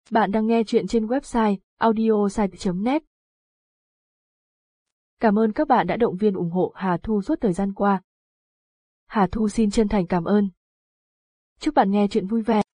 Bạn đang nghe chuyện trên website audiosite.net. Cảm ơn các bạn đã động viên ủng hộ Hà Thu suốt thời gian qua. Hà Thu xin chân thành cảm ơn. Chúc bạn nghe chuyện vui vẻ.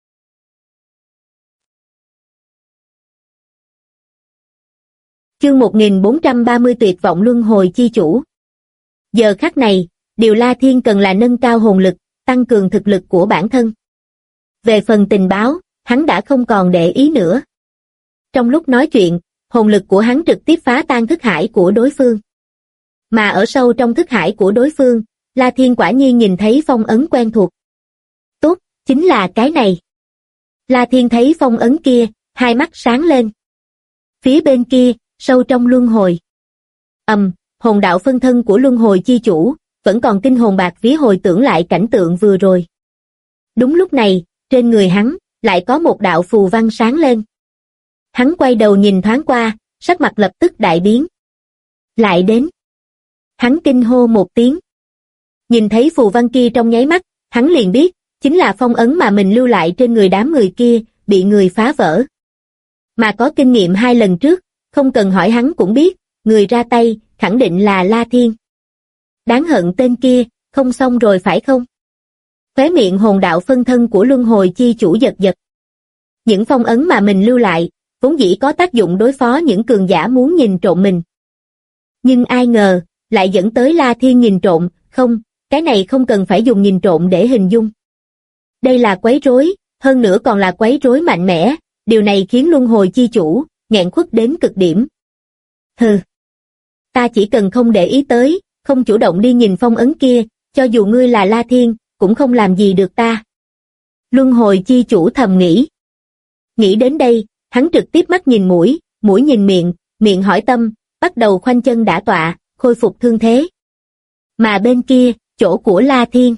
Chương 1430 tuyệt vọng luân hồi chi chủ. Giờ khắc này, điều La Thiên cần là nâng cao hồn lực, tăng cường thực lực của bản thân. Về phần tình báo, hắn đã không còn để ý nữa. Trong lúc nói chuyện, hồn lực của hắn trực tiếp phá tan thức hải của đối phương. Mà ở sâu trong thức hải của đối phương, La Thiên quả nhiên nhìn thấy phong ấn quen thuộc. Tốt, chính là cái này. La Thiên thấy phong ấn kia, hai mắt sáng lên. Phía bên kia, sâu trong luân hồi. Hồn đạo phân thân của luân hồi chi chủ, vẫn còn kinh hồn bạc vía hồi tưởng lại cảnh tượng vừa rồi. Đúng lúc này, trên người hắn, lại có một đạo phù văn sáng lên. Hắn quay đầu nhìn thoáng qua, sắc mặt lập tức đại biến. Lại đến. Hắn kinh hô một tiếng. Nhìn thấy phù văn kia trong nháy mắt, hắn liền biết, chính là phong ấn mà mình lưu lại trên người đám người kia, bị người phá vỡ. Mà có kinh nghiệm 2 lần trước, không cần hỏi hắn cũng biết, người ra tay, khẳng định là La Thiên. Đáng hận tên kia, không xong rồi phải không? Khóe miệng hồn đạo phân thân của luân hồi chi chủ giật giật. Những phong ấn mà mình lưu lại, vốn dĩ có tác dụng đối phó những cường giả muốn nhìn trộm mình. Nhưng ai ngờ, lại dẫn tới La Thiên nhìn trộm, không, cái này không cần phải dùng nhìn trộm để hình dung. Đây là quấy rối, hơn nữa còn là quấy rối mạnh mẽ, điều này khiến luân hồi chi chủ, nghẹn khuất đến cực điểm. Hừ, ta chỉ cần không để ý tới, không chủ động đi nhìn phong ấn kia, cho dù ngươi là La Thiên, cũng không làm gì được ta. Luân hồi chi chủ thầm nghĩ. Nghĩ đến đây, hắn trực tiếp mắt nhìn mũi, mũi nhìn miệng, miệng hỏi tâm, bắt đầu khoanh chân đả tọa, khôi phục thương thế. Mà bên kia, chỗ của La Thiên.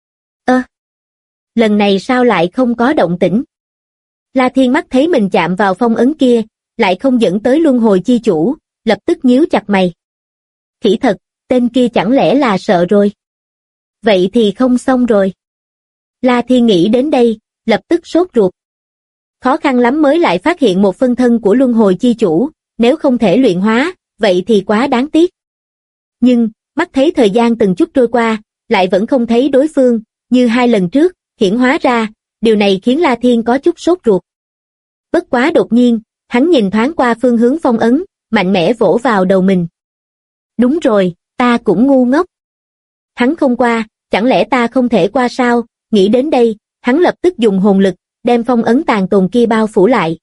Lần này sao lại không có động tĩnh? La Thiên mắt thấy mình chạm vào phong ấn kia, lại không dẫn tới luân hồi chi chủ, lập tức nhíu chặt mày. Khỉ thật, tên kia chẳng lẽ là sợ rồi? Vậy thì không xong rồi. La Thiên nghĩ đến đây, lập tức sốt ruột. Khó khăn lắm mới lại phát hiện một phân thân của luân hồi chi chủ, nếu không thể luyện hóa, vậy thì quá đáng tiếc. Nhưng, mắt thấy thời gian từng chút trôi qua, lại vẫn không thấy đối phương, như 2 lần trước, hiển hóa ra, điều này khiến La Thiên có chút sốt ruột. Bất quá đột nhiên, hắn nhìn thoáng qua phương hướng phong ấn, mạnh mẽ vỗ vào đầu mình. Đúng rồi, ta cũng ngu ngốc. Hắn không qua, chẳng lẽ ta không thể qua sao? Nghĩ đến đây, hắn lập tức dùng hồn lực, đem phong ấn tàn tồn kia bao phủ lại.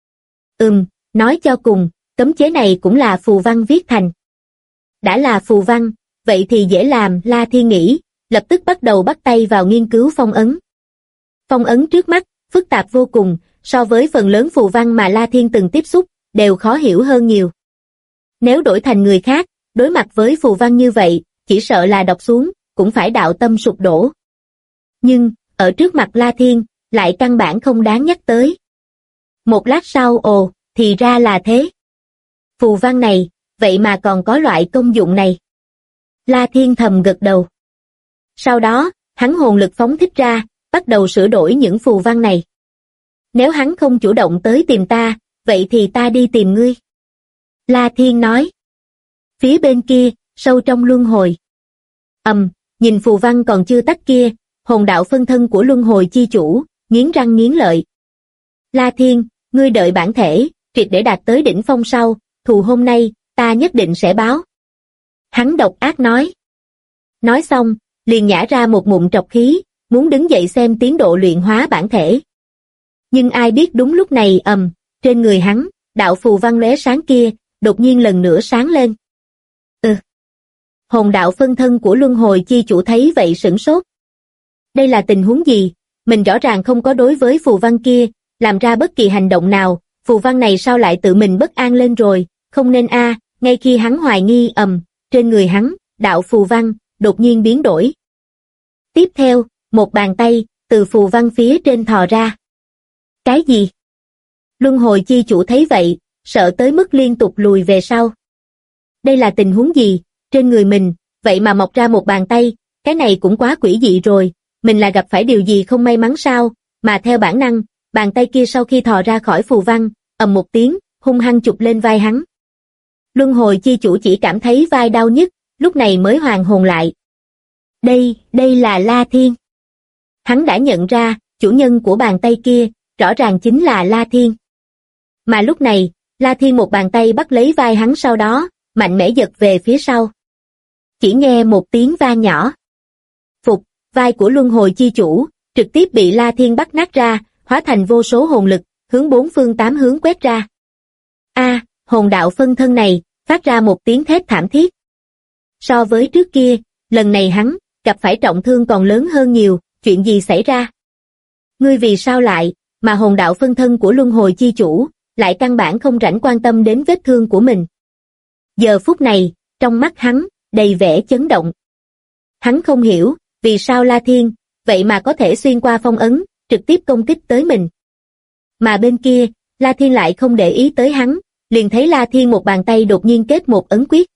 Nói cho cùng, cấm chế này cũng là phù văn viết thành. Đã là phù văn, vậy thì dễ làm, La Thiên nghĩ, lập tức bắt đầu bắt tay vào nghiên cứu phong ấn. Phong ấn trước mắt, phức tạp vô cùng, so với phần lớn phù văn mà La Thiên từng tiếp xúc, đều khó hiểu hơn nhiều. Nếu đổi thành người khác, đối mặt với phù văn như vậy, chỉ sợ là đọc xuống, cũng phải đạo tâm sụp đổ. Nhưng, ở trước mặt La Thiên, lại căn bản không đáng nhắc tới. Một lát sau thì ra là thế. Phù văn này, vậy mà còn có loại công dụng này. La Thiên thầm gật đầu. Sau đó, hắn hồn lực phóng thích ra, bắt đầu sửa đổi những phù văn này. Nếu hắn không chủ động tới tìm ta, vậy thì ta đi tìm ngươi. La Thiên nói. Phía bên kia, sâu trong luân hồi. Nhìn phù văn còn chưa tắt kia, hồn đạo phân thân của luân hồi chi chủ, nghiến răng nghiến lợi. La Thiên, ngươi đợi bản thể, triệt để đạt tới đỉnh phong sau, thù hôm nay, ta nhất định sẽ báo. Hắn độc ác nói. Nói xong, liền nhả ra một ngụm trọc khí, muốn đứng dậy xem tiến độ luyện hóa bản thể. Nhưng ai biết đúng lúc này trên người hắn, đạo phù văn lóe sáng kia, đột nhiên lần nữa sáng lên. Hồn đạo phân thân của luân hồi chi chủ thấy vậy sửng sốt. Đây là tình huống gì? Mình rõ ràng không có đối với phù văn kia, làm ra bất kỳ hành động nào, phù văn này sao lại tự mình bất an lên rồi, không nên ngay khi hắn hoài nghi trên người hắn, đạo phù văn, đột nhiên biến đổi. Tiếp theo, một bàn tay, từ phù văn phía trên thò ra. Cái gì? Luân hồi chi chủ thấy vậy, sợ tới mức liên tục lùi về sau. Đây là tình huống gì? Trên người mình, vậy mà mọc ra một bàn tay, cái này cũng quá quỷ dị rồi, mình là gặp phải điều gì không may mắn sao, mà theo bản năng, bàn tay kia sau khi thò ra khỏi phù văn, ầm một tiếng, hung hăng chụp lên vai hắn. Luân hồi chi chủ chỉ cảm thấy vai đau nhức, lúc này mới hoàn hồn lại. Đây là La Thiên. Hắn đã nhận ra, chủ nhân của bàn tay kia, rõ ràng chính là La Thiên. Mà lúc này, La Thiên một bàn tay bắt lấy vai hắn, sau đó, mạnh mẽ giật về phía sau. Chỉ nghe một tiếng vang nhỏ. Phục, vai của luân hồi chi chủ, trực tiếp bị La Thiên bắt nát ra, hóa thành vô số hồn lực, hướng bốn phương tám hướng quét ra. Hồn đạo phân thân này, phát ra một tiếng thét thảm thiết. So với trước kia, lần này hắn, gặp phải trọng thương còn lớn hơn nhiều, chuyện gì xảy ra? Ngươi vì sao lại, mà hồn đạo phân thân của luân hồi chi chủ, lại căn bản không rảnh quan tâm đến vết thương của mình. Giờ phút này, trong mắt hắn, đầy vẻ chấn động. Hắn không hiểu, vì sao La Thiên, vậy mà có thể xuyên qua phong ấn, trực tiếp công kích tới mình. Mà bên kia, La Thiên lại không để ý tới hắn, liền thấy La Thiên một bàn tay đột nhiên kết một ấn quyết.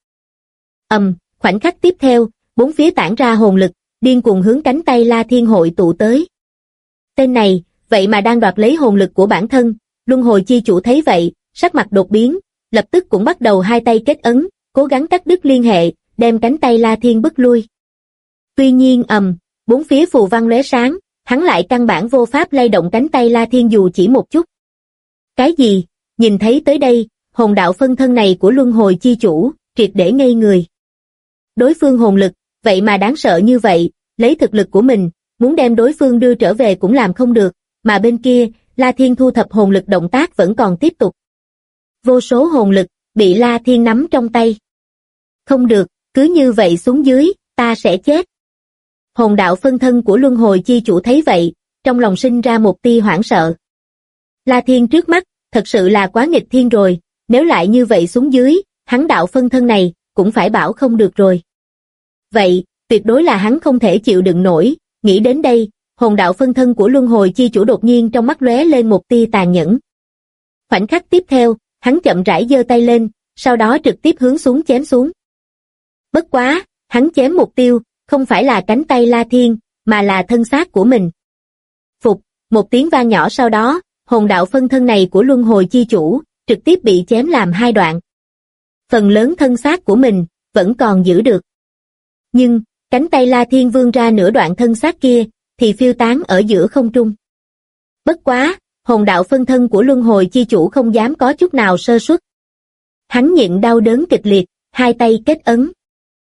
Khoảnh khắc tiếp theo, bốn phía tản ra hồn lực, điên cuồng hướng cánh tay La Thiên hội tụ tới. Tên này, vậy mà đang đoạt lấy hồn lực của bản thân, luân hồi chi chủ thấy vậy, sắc mặt đột biến, lập tức cũng bắt đầu hai tay kết ấn, cố gắng cắt đứt liên hệ, đem cánh tay La Thiên bức lui. Tuy nhiên bốn phía phù văn lóe sáng, hắn lại căn bản vô pháp lay động cánh tay La Thiên dù chỉ một chút. Cái gì? Nhìn thấy tới đây, hồn đạo phân thân này của luân hồi chi chủ, triệt để ngây người. Đối phương hồn lực, vậy mà đáng sợ như vậy, lấy thực lực của mình, muốn đem đối phương đưa trở về cũng làm không được, mà bên kia, La Thiên thu thập hồn lực động tác vẫn còn tiếp tục. Vô số hồn lực, bị La Thiên nắm trong tay. Không được, cứ như vậy xuống dưới, ta sẽ chết. Hồn đạo phân thân của luân hồi chi chủ thấy vậy, trong lòng sinh ra một tia hoảng sợ. La Thiên trước mắt, thật sự là quá nghịch thiên rồi, nếu lại như vậy xuống dưới, hắn đạo phân thân này, cũng phải bảo không được rồi. Vậy, tuyệt đối là hắn không thể chịu đựng nổi, nghĩ đến đây, hồn đạo phân thân của luân hồi chi chủ đột nhiên trong mắt lóe lên một tia tàn nhẫn. Khoảnh khắc tiếp theo, hắn chậm rãi giơ tay lên, sau đó trực tiếp hướng xuống chém xuống. Bất quá, hắn chém mục tiêu, không phải là cánh tay La Thiên, mà là thân xác của mình. Phục, một tiếng vang nhỏ sau đó, hồn đạo phân thân này của luân hồi chi chủ, trực tiếp bị chém làm hai đoạn. Phần lớn thân xác của mình, vẫn còn giữ được. Nhưng, cánh tay La Thiên vươn ra nửa đoạn thân xác kia, thì phiêu tán ở giữa không trung. Bất quá, hồn đạo phân thân của luân hồi chi chủ không dám có chút nào sơ suất. Hắn nhịn đau đớn kịch liệt, hai tay kết ấn.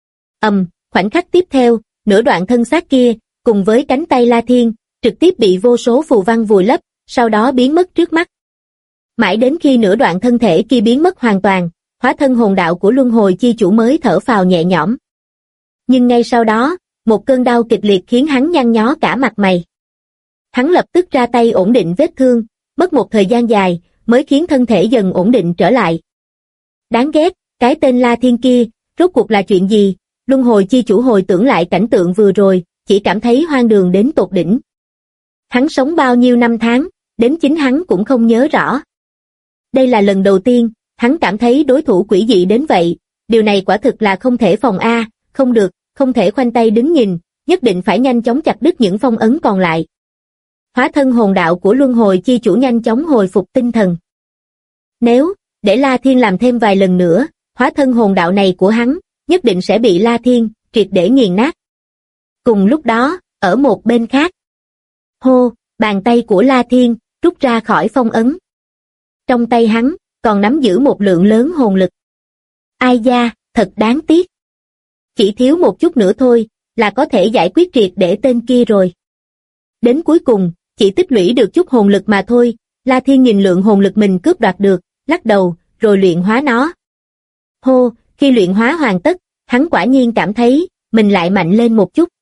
Khoảnh khắc tiếp theo, nửa đoạn thân xác kia, cùng với cánh tay La Thiên, trực tiếp bị vô số phù văn vùi lấp, sau đó biến mất trước mắt. Mãi đến khi nửa đoạn thân thể kia biến mất hoàn toàn, hóa thân hồn đạo của luân hồi chi chủ mới thở phào nhẹ nhõm. Nhưng ngay sau đó, một cơn đau kịch liệt khiến hắn nhăn nhó cả mặt mày. Hắn lập tức ra tay ổn định vết thương, mất một thời gian dài, mới khiến thân thể dần ổn định trở lại. Đáng ghét, cái tên La Thiên kia, rốt cuộc là chuyện gì? Luân hồi chi chủ hồi tưởng lại cảnh tượng vừa rồi, chỉ cảm thấy hoang đường đến tột đỉnh. Hắn sống bao nhiêu năm tháng, đến chính hắn cũng không nhớ rõ. Đây là lần đầu tiên, hắn cảm thấy đối thủ quỷ dị đến vậy, điều này quả thực là không thể phòng không được, không thể khoanh tay đứng nhìn, nhất định phải nhanh chóng chặt đứt những phong ấn còn lại. Hóa thân hồn đạo của luân hồi chi chủ nhanh chóng hồi phục tinh thần. Nếu, để La Thiên làm thêm vài lần nữa, hóa thân hồn đạo này của hắn, nhất định sẽ bị La Thiên, triệt để nghiền nát. Cùng lúc đó, ở một bên khác. Hô, bàn tay của La Thiên, rút ra khỏi phong ấn. Trong tay hắn, còn nắm giữ một lượng lớn hồn lực. Ai da, thật đáng tiếc. Chỉ thiếu một chút nữa thôi, là có thể giải quyết triệt để tên kia rồi. Đến cuối cùng, chỉ tích lũy được chút hồn lực mà thôi, La Thiên nhìn lượng hồn lực mình cướp đoạt được, lắc đầu, rồi luyện hóa nó. Hô, khi luyện hóa hoàn tất, hắn quả nhiên cảm thấy, mình lại mạnh lên một chút.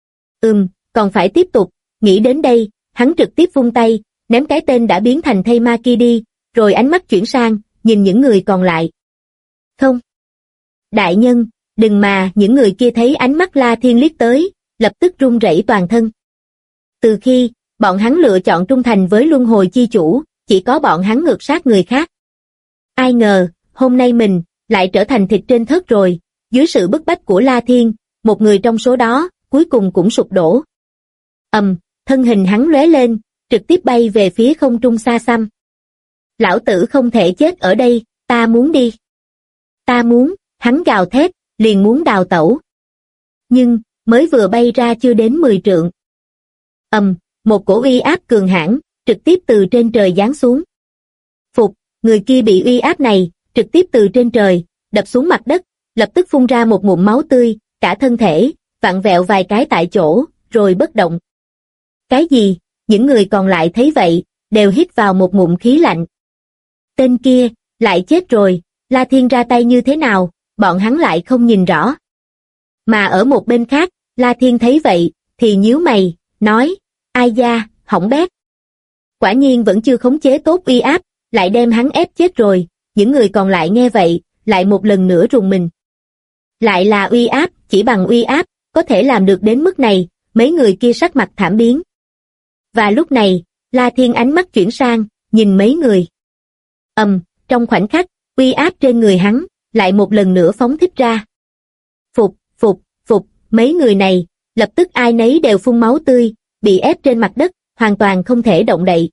Còn phải tiếp tục, nghĩ đến đây, hắn trực tiếp vung tay, ném cái tên đã biến thành thây ma kia đi, rồi ánh mắt chuyển sang, nhìn những người còn lại. Không. Đại nhân, đừng mà, những người kia thấy ánh mắt La Thiên liếc tới, lập tức run rẩy toàn thân. Từ khi, bọn hắn lựa chọn trung thành với luân hồi chi chủ, chỉ có bọn hắn ngược sát người khác. Ai ngờ, hôm nay mình, lại trở thành thịt trên thớt rồi, dưới sự bức bách của La Thiên, một người trong số đó, cuối cùng cũng sụp đổ. Thân hình hắn lóe lên, trực tiếp bay về phía không trung xa xăm. Lão tử không thể chết ở đây, ta muốn đi. Ta muốn, hắn gào thét, liền muốn đào tẩu. Nhưng, mới vừa bay ra chưa đến 10 trượng. Một cổ uy áp cường hãn, trực tiếp từ trên trời giáng xuống. Phục, người kia bị uy áp này, trực tiếp từ trên trời, đập xuống mặt đất, lập tức phun ra một ngụm máu tươi, cả thân thể, vặn vẹo vài cái tại chỗ, rồi bất động. Cái gì? Những người còn lại thấy vậy, đều hít vào một ngụm khí lạnh. Tên kia, lại chết rồi, La Thiên ra tay như thế nào, bọn hắn lại không nhìn rõ. Mà ở một bên khác, La Thiên thấy vậy, thì nhíu mày, nói, ai da, hỏng bét. Quả nhiên vẫn chưa khống chế tốt uy áp, lại đem hắn ép chết rồi, những người còn lại nghe vậy, lại một lần nữa rùng mình. Lại là uy áp, chỉ bằng uy áp, có thể làm được đến mức này, mấy người kia sắc mặt thảm biến. Và lúc này, La Thiên ánh mắt chuyển sang, nhìn mấy người. Trong khoảnh khắc, uy áp trên người hắn, lại một lần nữa phóng thích ra. Phục, mấy người này, lập tức ai nấy đều phun máu tươi, bị ép trên mặt đất, hoàn toàn không thể động đậy.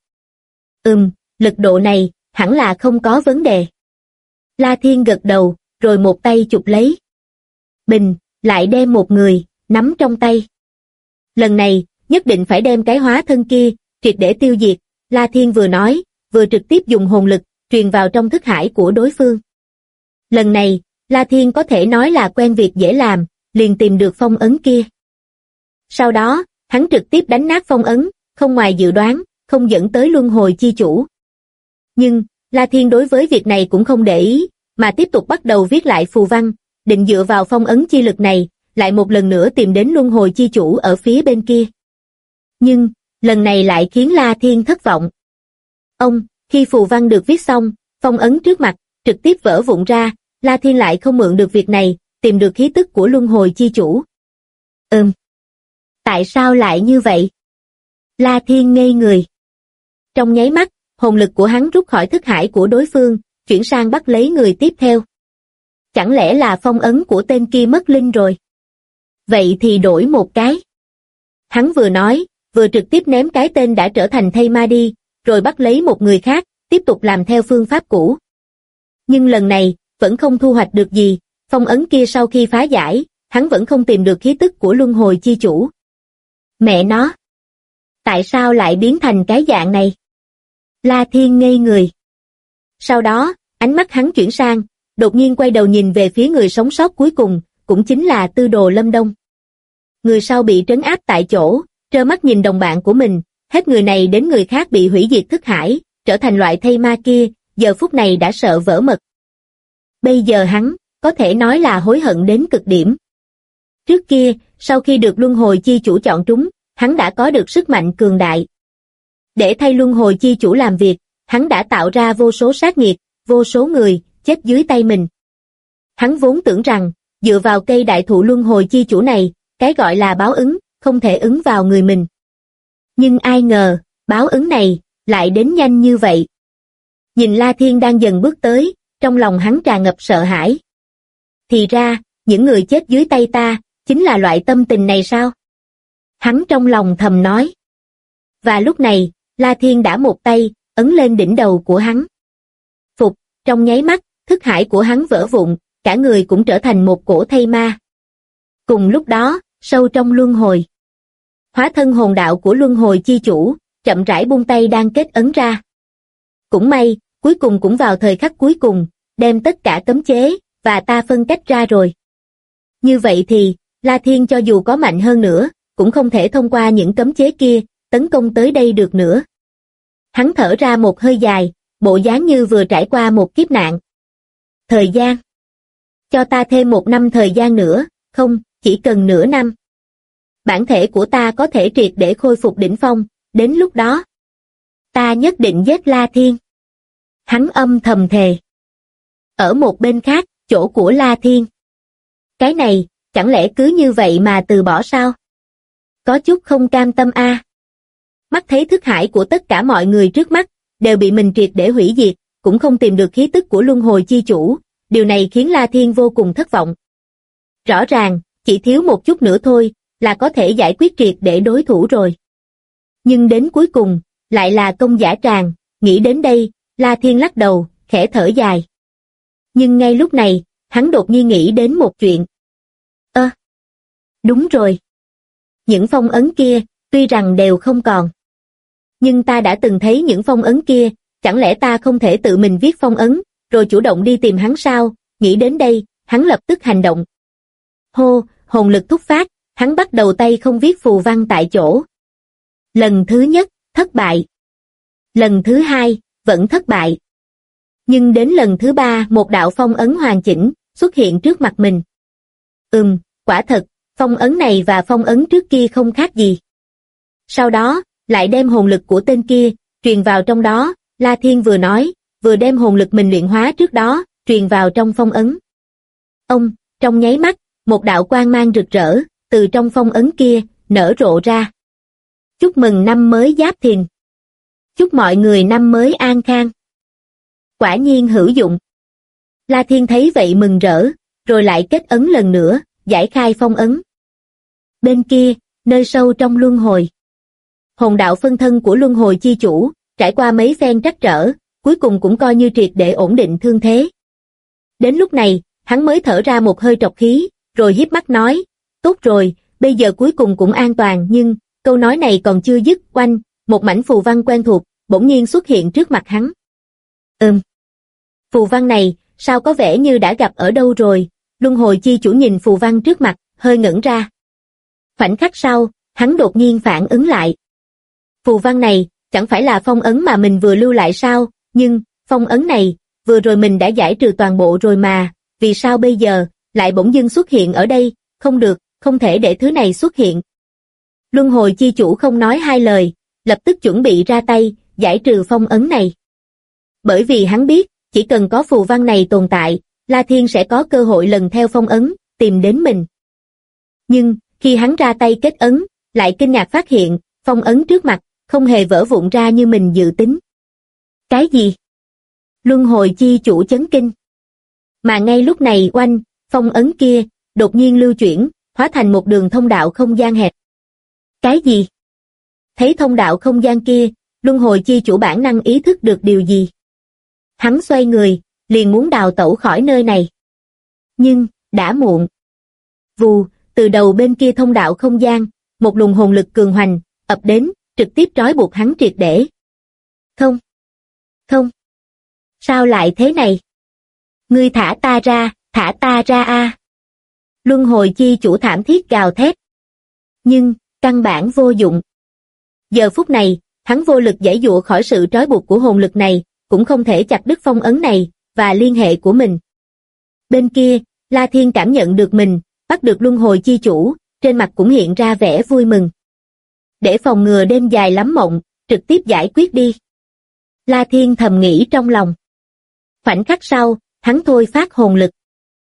Lực độ này, hẳn là không có vấn đề. La Thiên gật đầu, rồi một tay chụp lấy. Bình, lại đem một người, nắm trong tay. Lần này, nhất định phải đem cái hóa thân kia, triệt để tiêu diệt, La Thiên vừa nói, vừa trực tiếp dùng hồn lực, truyền vào trong thức hải của đối phương. Lần này, La Thiên có thể nói là quen việc dễ làm, liền tìm được phong ấn kia. Sau đó, hắn trực tiếp đánh nát phong ấn, không ngoài dự đoán, không dẫn tới luân hồi chi chủ. Nhưng, La Thiên đối với việc này cũng không để ý, mà tiếp tục bắt đầu viết lại phù văn, định dựa vào phong ấn chi lực này, lại một lần nữa tìm đến luân hồi chi chủ ở phía bên kia. Nhưng, lần này lại khiến La Thiên thất vọng. Khi phù văn được viết xong, phong ấn trước mặt, trực tiếp vỡ vụn ra, La Thiên lại không mượn được việc này, tìm được khí tức của luân hồi chi chủ. Tại sao lại như vậy? La Thiên ngây người. Trong nháy mắt, hồn lực của hắn rút khỏi thức hải của đối phương, chuyển sang bắt lấy người tiếp theo. Chẳng lẽ là phong ấn của tên kia mất linh rồi? Vậy thì đổi một cái. Hắn vừa nói, vừa trực tiếp ném cái tên đã trở thành thây ma đi, rồi bắt lấy một người khác, tiếp tục làm theo phương pháp cũ. Nhưng lần này, vẫn không thu hoạch được gì, phong ấn kia sau khi phá giải, hắn vẫn không tìm được khí tức của luân hồi chi chủ. Mẹ nó! Tại sao lại biến thành cái dạng này? La Thiên ngây người. Sau đó, ánh mắt hắn chuyển sang, đột nhiên quay đầu nhìn về phía người sống sót cuối cùng, cũng chính là Tư Đồ Lâm Đông. Người sau bị trấn áp tại chỗ, trơ mắt nhìn đồng bạn của mình, hết người này đến người khác bị hủy diệt thức hải, trở thành loại thây ma kia, giờ phút này đã sợ vỡ mật. Bây giờ hắn, có thể nói là hối hận đến cực điểm. Trước kia, sau khi được luân hồi chi chủ chọn trúng, hắn đã có được sức mạnh cường đại. Để thay luân hồi chi chủ làm việc, hắn đã tạo ra vô số sát nghiệt, vô số người, chết dưới tay mình. Hắn vốn tưởng rằng, dựa vào cây đại thụ luân hồi chi chủ này, cái gọi là báo ứng, không thể ứng vào người mình. Nhưng ai ngờ, báo ứng này, lại đến nhanh như vậy. Nhìn La Thiên đang dần bước tới, trong lòng hắn tràn ngập sợ hãi. Thì ra, những người chết dưới tay ta, chính là loại tâm tình này sao? Hắn trong lòng thầm nói. Và lúc này, La Thiên đã một tay, ấn lên đỉnh đầu của hắn. Phục, trong nháy mắt, thức hải của hắn vỡ vụn, cả người cũng trở thành một cổ thây ma. Cùng lúc đó, sâu trong luân hồi. Hóa thân hồn đạo của luân hồi chi chủ, chậm rãi buông tay đang kết ấn ra. Cũng may, cuối cùng cũng vào thời khắc cuối cùng, đem tất cả cấm chế, và ta phân cách ra rồi. Như vậy thì, La Thiên cho dù có mạnh hơn nữa, cũng không thể thông qua những cấm chế kia, tấn công tới đây được nữa. Hắn thở ra một hơi dài, bộ dáng như vừa trải qua một kiếp nạn. Thời gian. Cho ta thêm 1 năm thời gian nữa, không, chỉ cần nửa năm. Bản thể của ta có thể triệt để khôi phục đỉnh phong, đến lúc đó. Ta nhất định giết La Thiên. Hắn âm thầm thề. Ở một bên khác, chỗ của La Thiên. Cái này, chẳng lẽ cứ như vậy mà từ bỏ sao? Có chút không cam tâm a. Mắt thấy thức hải của tất cả mọi người trước mắt, đều bị mình triệt để hủy diệt, cũng không tìm được khí tức của luân hồi chi chủ, điều này khiến La Thiên vô cùng thất vọng. Rõ ràng, chỉ thiếu một chút nữa thôi, là có thể giải quyết triệt để đối thủ rồi. Nhưng đến cuối cùng, lại là công giả tràng, nghĩ đến đây, La Thiên lắc đầu, khẽ thở dài. Nhưng ngay lúc này, hắn đột nhiên nghĩ đến một chuyện. Đúng rồi. Những phong ấn kia, tuy rằng đều không còn. Nhưng ta đã từng thấy những phong ấn kia, chẳng lẽ ta không thể tự mình viết phong ấn, rồi chủ động đi tìm hắn sao? Nghĩ đến đây, hắn lập tức hành động. Hô, hồn lực thúc phát, hắn bắt đầu tay không viết phù văn tại chỗ. Lần thứ nhất, thất bại. Lần thứ hai, vẫn thất bại. Nhưng đến lần thứ ba một đạo phong ấn hoàn chỉnh, xuất hiện trước mặt mình. Quả thật, phong ấn này và phong ấn trước kia không khác gì. Sau đó, lại đem hồn lực của tên kia, truyền vào trong đó, La Thiên vừa nói, vừa đem hồn lực mình luyện hóa trước đó, truyền vào trong phong ấn. Trong nháy mắt, một đạo quang mang rực rỡ, từ trong phong ấn kia, nở rộ ra. Chúc mừng năm mới Giáp Thìn. Chúc mọi người năm mới an khang. Quả nhiên hữu dụng. La Thiên thấy vậy mừng rỡ, rồi lại kết ấn lần nữa, giải khai phong ấn. Bên kia, nơi sâu trong luân hồi. Hồn đạo phân thân của luân hồi chi chủ, trải qua mấy phen trắc trở, cuối cùng cũng coi như triệt để ổn định thương thế. Đến lúc này, hắn mới thở ra một hơi trọc khí, rồi híp mắt nói, tốt rồi, bây giờ cuối cùng cũng an toàn, nhưng, câu nói này còn chưa dứt, oanh, một mảnh phù văn quen thuộc, bỗng nhiên xuất hiện trước mặt hắn. Phù văn này, sao có vẻ như đã gặp ở đâu rồi? Luân hồi chi chủ nhìn phù văn trước mặt, hơi ngẩn ra. Khoảnh khắc sau, hắn đột nhiên phản ứng lại. Phù văn này, chẳng phải là phong ấn mà mình vừa lưu lại sao? Nhưng, phong ấn này, vừa rồi mình đã giải trừ toàn bộ rồi mà, vì sao bây giờ, lại bỗng dưng xuất hiện ở đây? Không được, không thể để thứ này xuất hiện. Luân hồi chi chủ không nói hai lời, lập tức chuẩn bị ra tay, giải trừ phong ấn này. Bởi vì hắn biết, chỉ cần có phù văn này tồn tại, La Thiên sẽ có cơ hội lần theo phong ấn, tìm đến mình. Nhưng, khi hắn ra tay kết ấn, lại kinh ngạc phát hiện, phong ấn trước mặt, không hề vỡ vụn ra như mình dự tính. Cái gì? Luân hồi chi chủ chấn kinh. Mà ngay lúc này oanh, phong ấn kia, đột nhiên lưu chuyển, hóa thành một đường thông đạo không gian hẹp. Cái gì? Thấy thông đạo không gian kia, luân hồi chi chủ bản năng ý thức được điều gì. Hắn xoay người, liền muốn đào tẩu khỏi nơi này. Nhưng, đã muộn. Vù, từ đầu bên kia thông đạo không gian, một luồng hồn lực cường hoành, ập đến, trực tiếp trói buộc hắn triệt để. Không. Sao lại thế này? Ngươi thả ta ra a. Luân hồi chi chủ thảm thiết gào thét. Nhưng, căn bản vô dụng. Giờ phút này, hắn vô lực giãy giụa khỏi sự trói buộc của hồn lực này, cũng không thể chặt đứt phong ấn này, và liên hệ của mình. Bên kia, La Thiên cảm nhận được mình, bắt được luân hồi chi chủ, trên mặt cũng hiện ra vẻ vui mừng. Để phòng ngừa đêm dài lắm mộng, trực tiếp giải quyết đi. La Thiên thầm nghĩ trong lòng. Khoảnh khắc sau, hắn thôi phát hồn lực.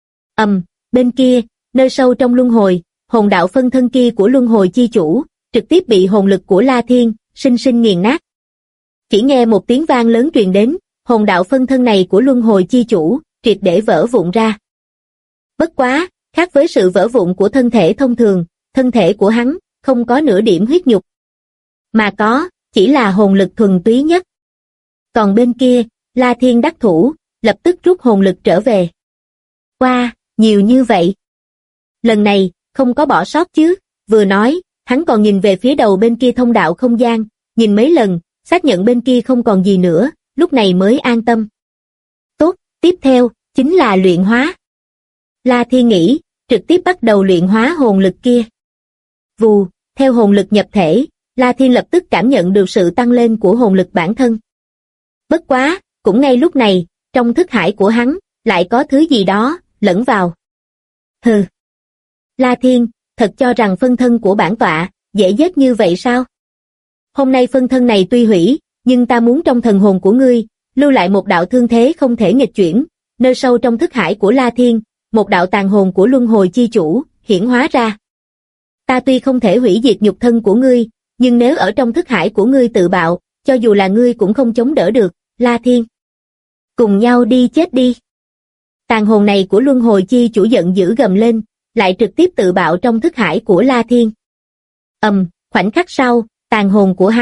Bên kia, nơi sâu trong luân hồi, hồn đạo phân thân kia của luân hồi chi chủ, trực tiếp bị hồn lực của La Thiên, sinh sinh nghiền nát. Chỉ nghe một tiếng vang lớn truyền đến, hồn đạo phân thân này của luân hồi chi chủ, triệt để vỡ vụn ra. Bất quá, khác với sự vỡ vụn của thân thể thông thường, thân thể của hắn, không có nửa điểm huyết nhục. Mà có, chỉ là hồn lực thuần túy nhất. Còn bên kia, La Thiên đắc thủ, lập tức rút hồn lực trở về. Wow, nhiều như vậy. Lần này, không có bỏ sót chứ, vừa nói, hắn còn nhìn về phía đầu bên kia thông đạo không gian, nhìn mấy lần, xác nhận bên kia không còn gì nữa, lúc này mới an tâm. Tốt, tiếp theo, chính là luyện hóa. La Thiên nghĩ, trực tiếp bắt đầu luyện hóa hồn lực kia. Vù, theo hồn lực nhập thể, La Thiên lập tức cảm nhận được sự tăng lên của hồn lực bản thân. Bất quá, cũng ngay lúc này, trong thức hải của hắn, lại có thứ gì đó, lẫn vào. Hừ. La Thiên, thật cho rằng phân thân của bản tọa, dễ giết như vậy sao? Hôm nay phân thân này tuy hủy, nhưng ta muốn trong thần hồn của ngươi, lưu lại một đạo thương thế không thể nghịch chuyển, nơi sâu trong thức hải của La Thiên, một đạo tàn hồn của luân hồi chi chủ, hiển hóa ra. Ta tuy không thể hủy diệt nhục thân của ngươi, nhưng nếu ở trong thức hải của ngươi tự bạo, cho dù là ngươi cũng không chống đỡ được, La Thiên. Cùng nhau đi chết đi. Tàn hồn này của luân hồi chi chủ giận dữ gầm lên, lại trực tiếp tự bạo trong thức hải của La Thiên. Khoảnh khắc sau, tàn hồn của hắn,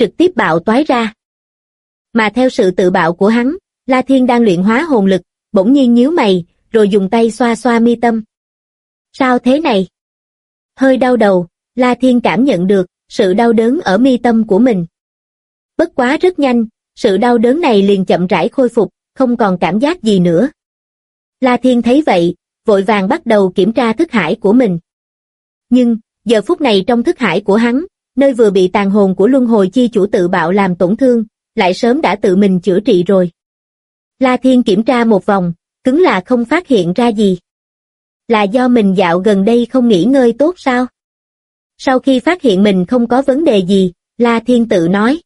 trực tiếp bạo toái ra. Mà theo sự tự bạo của hắn, La Thiên đang luyện hóa hồn lực, bỗng nhiên nhíu mày, rồi dùng tay xoa xoa mi tâm. Sao thế này? Hơi đau đầu, La Thiên cảm nhận được sự đau đớn ở mi tâm của mình. Bất quá rất nhanh, sự đau đớn này liền chậm rãi khôi phục, không còn cảm giác gì nữa. La Thiên thấy vậy, vội vàng bắt đầu kiểm tra thức hải của mình. Nhưng, giờ phút này trong thức hải của hắn, nơi vừa bị tàn hồn của luân hồi chi chủ tự bạo làm tổn thương, lại sớm đã tự mình chữa trị rồi. La Thiên kiểm tra một vòng, cứng là không phát hiện ra gì. Là do mình dạo gần đây không nghỉ ngơi tốt sao? Sau khi phát hiện mình không có vấn đề gì, La Thiên tự nói.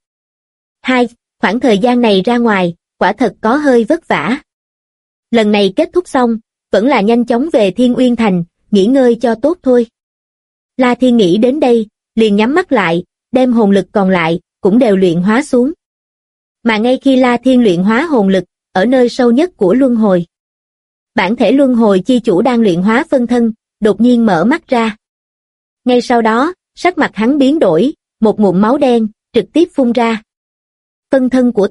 Khoảng thời gian này ra ngoài, quả thật có hơi vất vả. Lần này kết thúc xong, vẫn là nhanh chóng về Thiên Uyên Thành, nghỉ ngơi cho tốt thôi. La Thiên nghĩ đến đây, liền nhắm mắt lại, đem hồn lực còn lại, cũng đều luyện hóa xuống. Mà ngay khi La Thiên luyện hóa hồn lực, ở nơi sâu nhất của luân hồi, bản thể luân hồi chi chủ đang luyện hóa phân thân, đột nhiên mở mắt ra. Ngay sau đó, sắc mặt hắn biến đổi, một ngụm máu đen, trực tiếp phun ra. Phân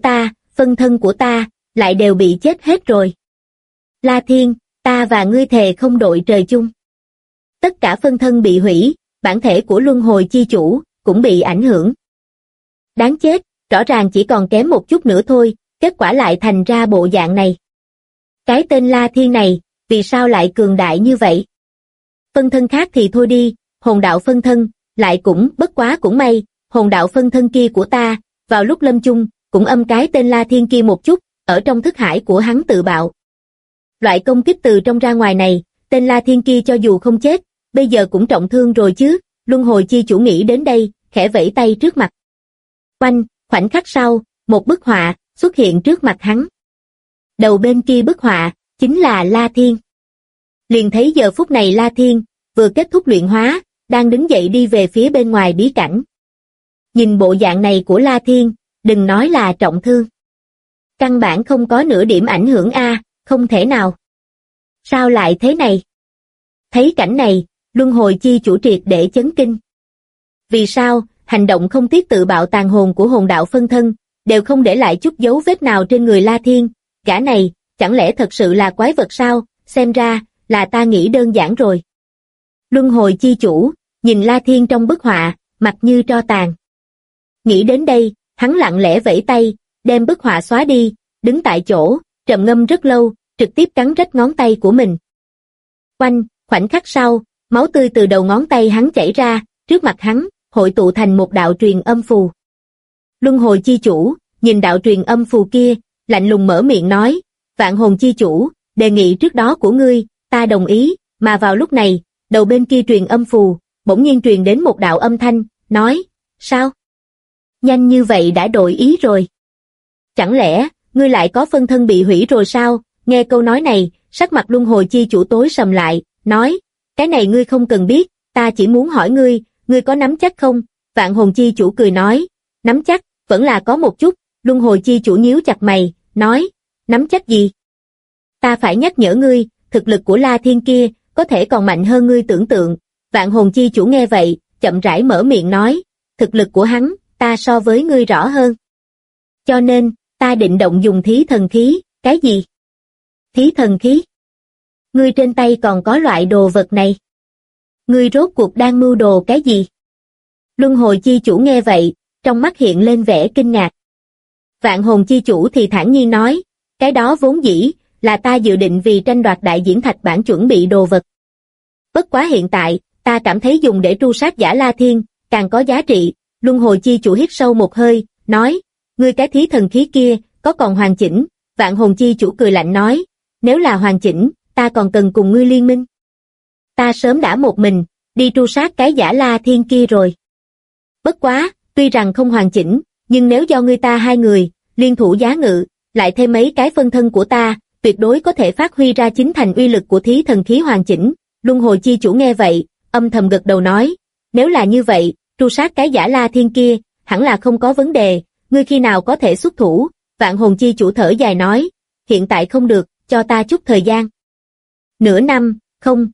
thân của ta, lại đều bị chết hết rồi. La Thiên, ta và ngươi thề không đội trời chung. Tất cả phân thân bị hủy, bản thể của luân hồi chi chủ, cũng bị ảnh hưởng. Đáng chết, rõ ràng chỉ còn kém một chút nữa thôi, kết quả lại thành ra bộ dạng này. Cái tên La Thiên này, vì sao lại cường đại như vậy? Phân thân khác thì thôi đi, hồn đạo phân thân, lại cũng, bất quá cũng may, hồn đạo phân thân kia của ta, vào lúc lâm chung, cũng âm cái tên La Thiên kia một chút, ở trong thức hải của hắn tự bạo. Loại công kích từ trong ra ngoài này, tên La Thiên kia cho dù không chết, bây giờ cũng trọng thương rồi chứ, luân hồi chi chủ nghĩ đến đây, khẽ vẫy tay trước mặt. Khoảnh khắc sau, một bức họa xuất hiện trước mặt hắn. Đầu bên kia bức họa, chính là La Thiên. Liền thấy giờ phút này La Thiên, vừa kết thúc luyện hóa, đang đứng dậy đi về phía bên ngoài bí cảnh. Nhìn bộ dạng này của La Thiên, đừng nói là trọng thương. Căn bản không có nửa điểm ảnh hưởng không thể nào. Sao lại thế này? Thấy cảnh này, luân hồi chi chủ triệt để chấn kinh. Vì sao, hành động không tiếc tự bạo tàn hồn của hồn đạo phân thân, đều không để lại chút dấu vết nào trên người La Thiên, gã này, chẳng lẽ thật sự là quái vật sao, xem ra, là ta nghĩ đơn giản rồi. Luân hồi chi chủ, nhìn La Thiên trong bức họa, mặt như tro tàn. Nghĩ đến đây, hắn lặng lẽ vẫy tay, đem bức họa xóa đi, đứng tại chỗ, trầm ngâm rất lâu, trực tiếp cắn rách ngón tay của mình. Khoảnh khắc sau, máu tươi từ đầu ngón tay hắn chảy ra, trước mặt hắn, hội tụ thành một đạo truyền âm phù. Luân hồi chi chủ, nhìn đạo truyền âm phù kia, lạnh lùng mở miệng nói, vạn hồn chi chủ, đề nghị trước đó của ngươi, ta đồng ý, mà vào lúc này, đầu bên kia truyền âm phù, bỗng nhiên truyền đến một đạo âm thanh, nói, sao? Nhanh như vậy đã đổi ý rồi. Chẳng lẽ, ngươi lại có phân thân bị hủy rồi sao? Nghe câu nói này, sắc mặt luân hồi chi chủ tối sầm lại, nói, cái này ngươi không cần biết, ta chỉ muốn hỏi ngươi có nắm chắc không? Vạn hồn chi chủ cười nói, nắm chắc, vẫn là có một chút, luân hồi chi chủ nhíu chặt mày, nói, nắm chắc gì? Ta phải nhắc nhở ngươi, thực lực của La Thiên kia, có thể còn mạnh hơn ngươi tưởng tượng. Vạn hồn chi chủ nghe vậy, chậm rãi mở miệng nói, thực lực của hắn, ta so với ngươi rõ hơn. Cho nên, ta định động dùng thí thần khí, cái gì? Thí thần khí? Ngươi trên tay còn có loại đồ vật này. Ngươi rốt cuộc đang mưu đồ cái gì? Luân hồi chi chủ nghe vậy, trong mắt hiện lên vẻ kinh ngạc. Vạn hồn chi chủ thì thản nhiên nói, cái đó vốn dĩ, là ta dự định vì tranh đoạt đại diễn thạch bản chuẩn bị đồ vật. Bất quá hiện tại, ta cảm thấy dùng để tru sát giả La Thiên, càng có giá trị. Luân hồi chi chủ hít sâu một hơi, nói, ngươi cái thí thần khí kia, có còn hoàn chỉnh? Vạn hồn chi chủ cười lạnh nói, nếu là hoàn chỉnh, ta còn cần cùng ngươi liên minh. Ta sớm đã một mình, đi tru sát cái giả La Thiên kia rồi. Bất quá, tuy rằng không hoàn chỉnh, nhưng nếu do ngươi ta hai người, liên thủ giá ngự, lại thêm mấy cái phân thân của ta, tuyệt đối có thể phát huy ra chính thành uy lực của thí thần khí hoàn chỉnh. Luân hồi chi chủ nghe vậy, âm thầm gật đầu nói, nếu là như vậy, tru sát cái giả La Thiên kia, hẳn là không có vấn đề, ngươi khi nào có thể xuất thủ? Vạn hồn chi chủ thở dài nói, hiện tại không được, cho ta chút thời gian. Nửa năm, không,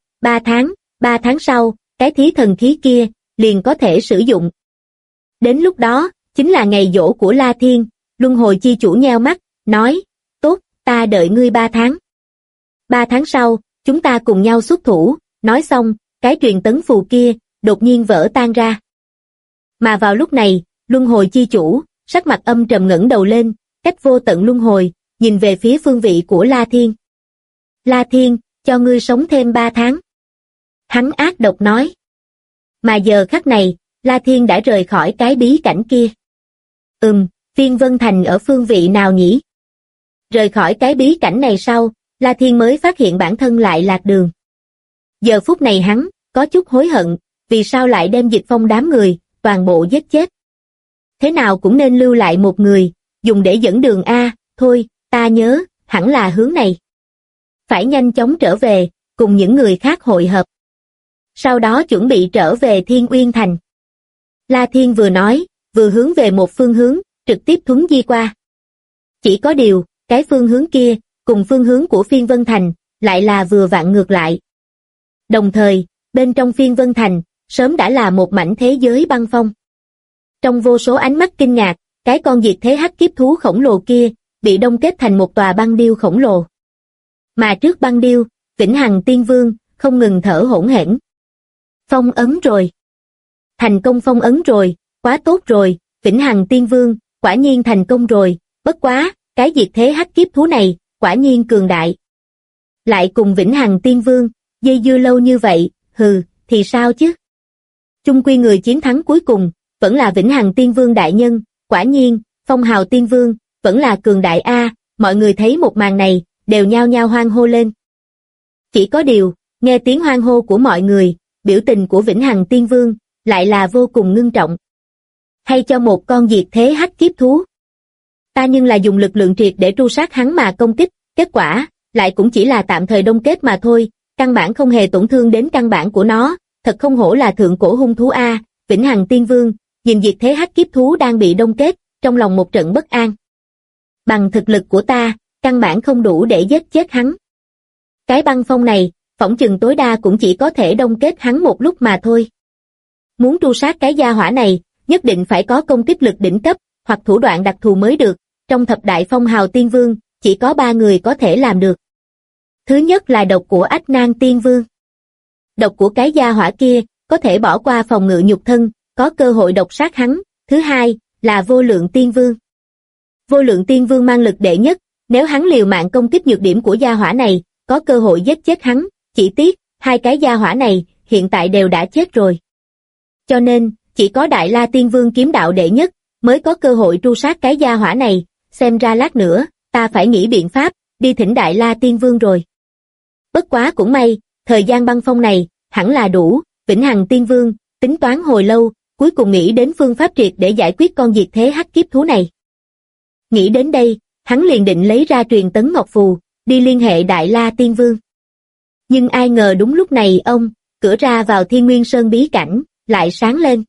3 tháng sau, cái thí thần khí kia, liền có thể sử dụng. Đến lúc đó, chính là ngày giỗ của La Thiên. Luân hồi chi chủ nheo mắt, nói, tốt, ta đợi ngươi 3 tháng. 3 tháng sau, chúng ta cùng nhau xuất thủ. Nói xong, cái truyền tấn phù kia đột nhiên vỡ tan ra. Mà vào lúc này, luân hồi chi chủ, sắc mặt âm trầm ngẩng đầu lên, cách vô tận luân hồi, nhìn về phía phương vị của La Thiên. La Thiên, cho ngươi sống thêm 3 tháng. Hắn ác độc nói. Mà giờ khắc này, La Thiên đã rời khỏi cái bí cảnh kia. Phiên Vân Thành ở phương vị nào nhỉ? Rời khỏi cái bí cảnh này sau, La Thiên mới phát hiện bản thân lại lạc đường. Giờ phút này hắn, có chút hối hận, vì sao lại đem Dịch Phong đám người, toàn bộ giết chết. Thế nào cũng nên lưu lại một người, dùng để dẫn đường a, thôi, ta nhớ, hẳn là hướng này. Phải nhanh chóng trở về, cùng những người khác hội hợp. Sau đó chuẩn bị trở về Thiên Uyên Thành. La Thiên vừa nói, vừa hướng về một phương hướng, trực tiếp thuấn di qua. Chỉ có điều, cái phương hướng kia, cùng phương hướng của Phiên Vân Thành, lại là vừa vặn ngược lại. Đồng thời, bên trong Phiên Vân Thành, sớm đã là một mảnh thế giới băng phong. Trong vô số ánh mắt kinh ngạc, cái con diệt thế hắc kiếp thú khổng lồ kia, bị đông kết thành một tòa băng điêu khổng lồ. Mà trước băng điêu, Vĩnh Hằng Tiên Vương, không ngừng thở hổn hển. Phong ấn rồi. Thành công phong ấn rồi, quá tốt rồi, Vĩnh Hằng Tiên Vương, quả nhiên thành công rồi, bất quá, cái diệt thế hắc kiếp thú này, quả nhiên cường đại. Lại cùng Vĩnh Hằng Tiên Vương, dây dưa lâu như vậy, thì sao chứ? Chung quy người chiến thắng cuối cùng, vẫn là Vĩnh Hằng Tiên Vương đại nhân, quả nhiên, Phong Hào Tiên Vương, vẫn là cường đại a. Mọi người thấy một màn này, đều nhao nhao hoan hô lên. Chỉ có điều, nghe tiếng hoan hô của mọi người, biểu tình của Vĩnh Hằng Tiên Vương, lại là vô cùng ngưng trọng. Hay cho một con diệt thế hắc kiếp thú. Ta nhưng là dùng lực lượng triệt để tru sát hắn mà công kích, kết quả, lại cũng chỉ là tạm thời đông kết mà thôi, căn bản không hề tổn thương đến căn bản của nó, thật không hổ là thượng cổ hung thú a. Vĩnh Hằng Tiên Vương, nhìn diệt thế hắc kiếp thú đang bị đông kết, trong lòng một trận bất an. Bằng thực lực của ta, căn bản không đủ để giết chết hắn. Cái băng phong này, phỏng chừng tối đa cũng chỉ có thể đông kết hắn một lúc mà thôi. Muốn tru sát cái gia hỏa này, nhất định phải có công kích lực đỉnh cấp, hoặc thủ đoạn đặc thù mới được. Trong thập đại Phong Hào Tiên Vương, chỉ có 3 người có thể làm được. Thứ nhất là độc của Ách Nan Tiên Vương. Độc của cái gia hỏa kia, có thể bỏ qua phòng ngự nhục thân, có cơ hội độc sát hắn. Thứ hai, là Vô Lượng Tiên Vương. Vô Lượng Tiên Vương mang lực đệ nhất, nếu hắn liều mạng công kích nhược điểm của gia hỏa này, có cơ hội giết chết hắn, chỉ tiếc, hai cái gia hỏa này, hiện tại đều đã chết rồi. Cho nên, chỉ có Đại La Tiên Vương kiếm đạo đệ nhất, mới có cơ hội tru sát cái gia hỏa này, xem ra lát nữa, ta phải nghĩ biện pháp, đi thỉnh Đại La Tiên Vương rồi. Bất quá cũng may, thời gian băng phong này, hẳn là đủ, Vĩnh Hằng Tiên Vương, tính toán hồi lâu, cuối cùng nghĩ đến phương pháp triệt để giải quyết con diệt thế hắc kiếp thú này. Nghĩ đến đây, hắn liền định lấy ra truyền tấn ngọc phù, đi liên hệ Đại La Tiên Vương. Nhưng ai ngờ đúng lúc này cửa ra vào Thiên Nguyên Sơn bí cảnh, lại sáng lên.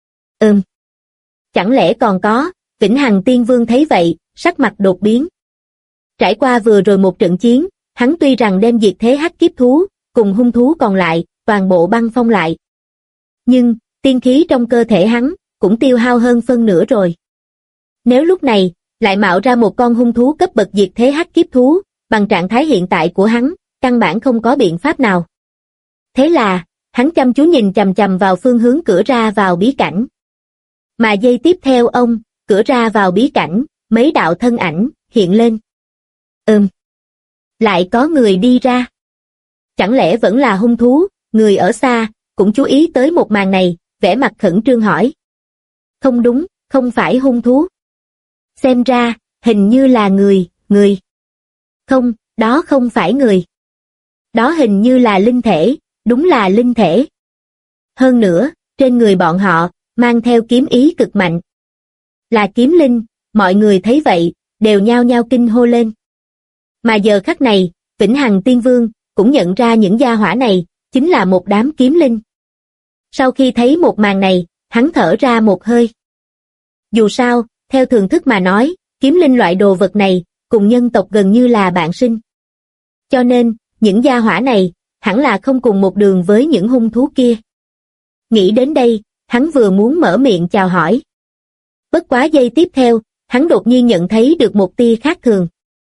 Chẳng lẽ còn có, Vĩnh Hằng Tiên Vương thấy vậy, sắc mặt đột biến. Trải qua vừa rồi một trận chiến, hắn tuy rằng đem diệt thế hắc kiếp thú, cùng hung thú còn lại, toàn bộ băng phong lại. Nhưng, tiên khí trong cơ thể hắn, cũng tiêu hao hơn phân nửa rồi. Nếu lúc này, lại mạo ra một con hung thú cấp bậc diệt thế hắc kiếp thú, bằng trạng thái hiện tại của hắn, căn bản không có biện pháp nào. Thế là, hắn chăm chú nhìn chằm chằm vào phương hướng cửa ra vào bí cảnh. Mà giây tiếp theo cửa ra vào bí cảnh, mấy đạo thân ảnh, hiện lên. Lại có người đi ra. Chẳng lẽ vẫn là hung thú, người ở xa, cũng chú ý tới một màn này, vẻ mặt khẩn trương hỏi. Không đúng, không phải hung thú. Xem ra, hình như là người. Không, đó không phải người. Đó hình như là linh thể, đúng là linh thể. Hơn nữa, trên người bọn họ, mang theo kiếm ý cực mạnh. Là kiếm linh, mọi người thấy vậy, đều nhao nhao kinh hô lên. Mà giờ khắc này, Vĩnh Hằng Tiên Vương, cũng nhận ra những gia hỏa này, chính là một đám kiếm linh. Sau khi thấy một màn này, hắn thở ra một hơi. Dù sao, theo thường thức mà nói, kiếm linh loại đồ vật này, cùng nhân tộc gần như là bạn sinh. Cho nên, những gia hỏa này, hẳn là không cùng một đường với những hung thú kia. Nghĩ đến đây, hắn vừa muốn mở miệng chào hỏi. Bất quá giây tiếp theo, hắn đột nhiên nhận thấy được một tia khác thường.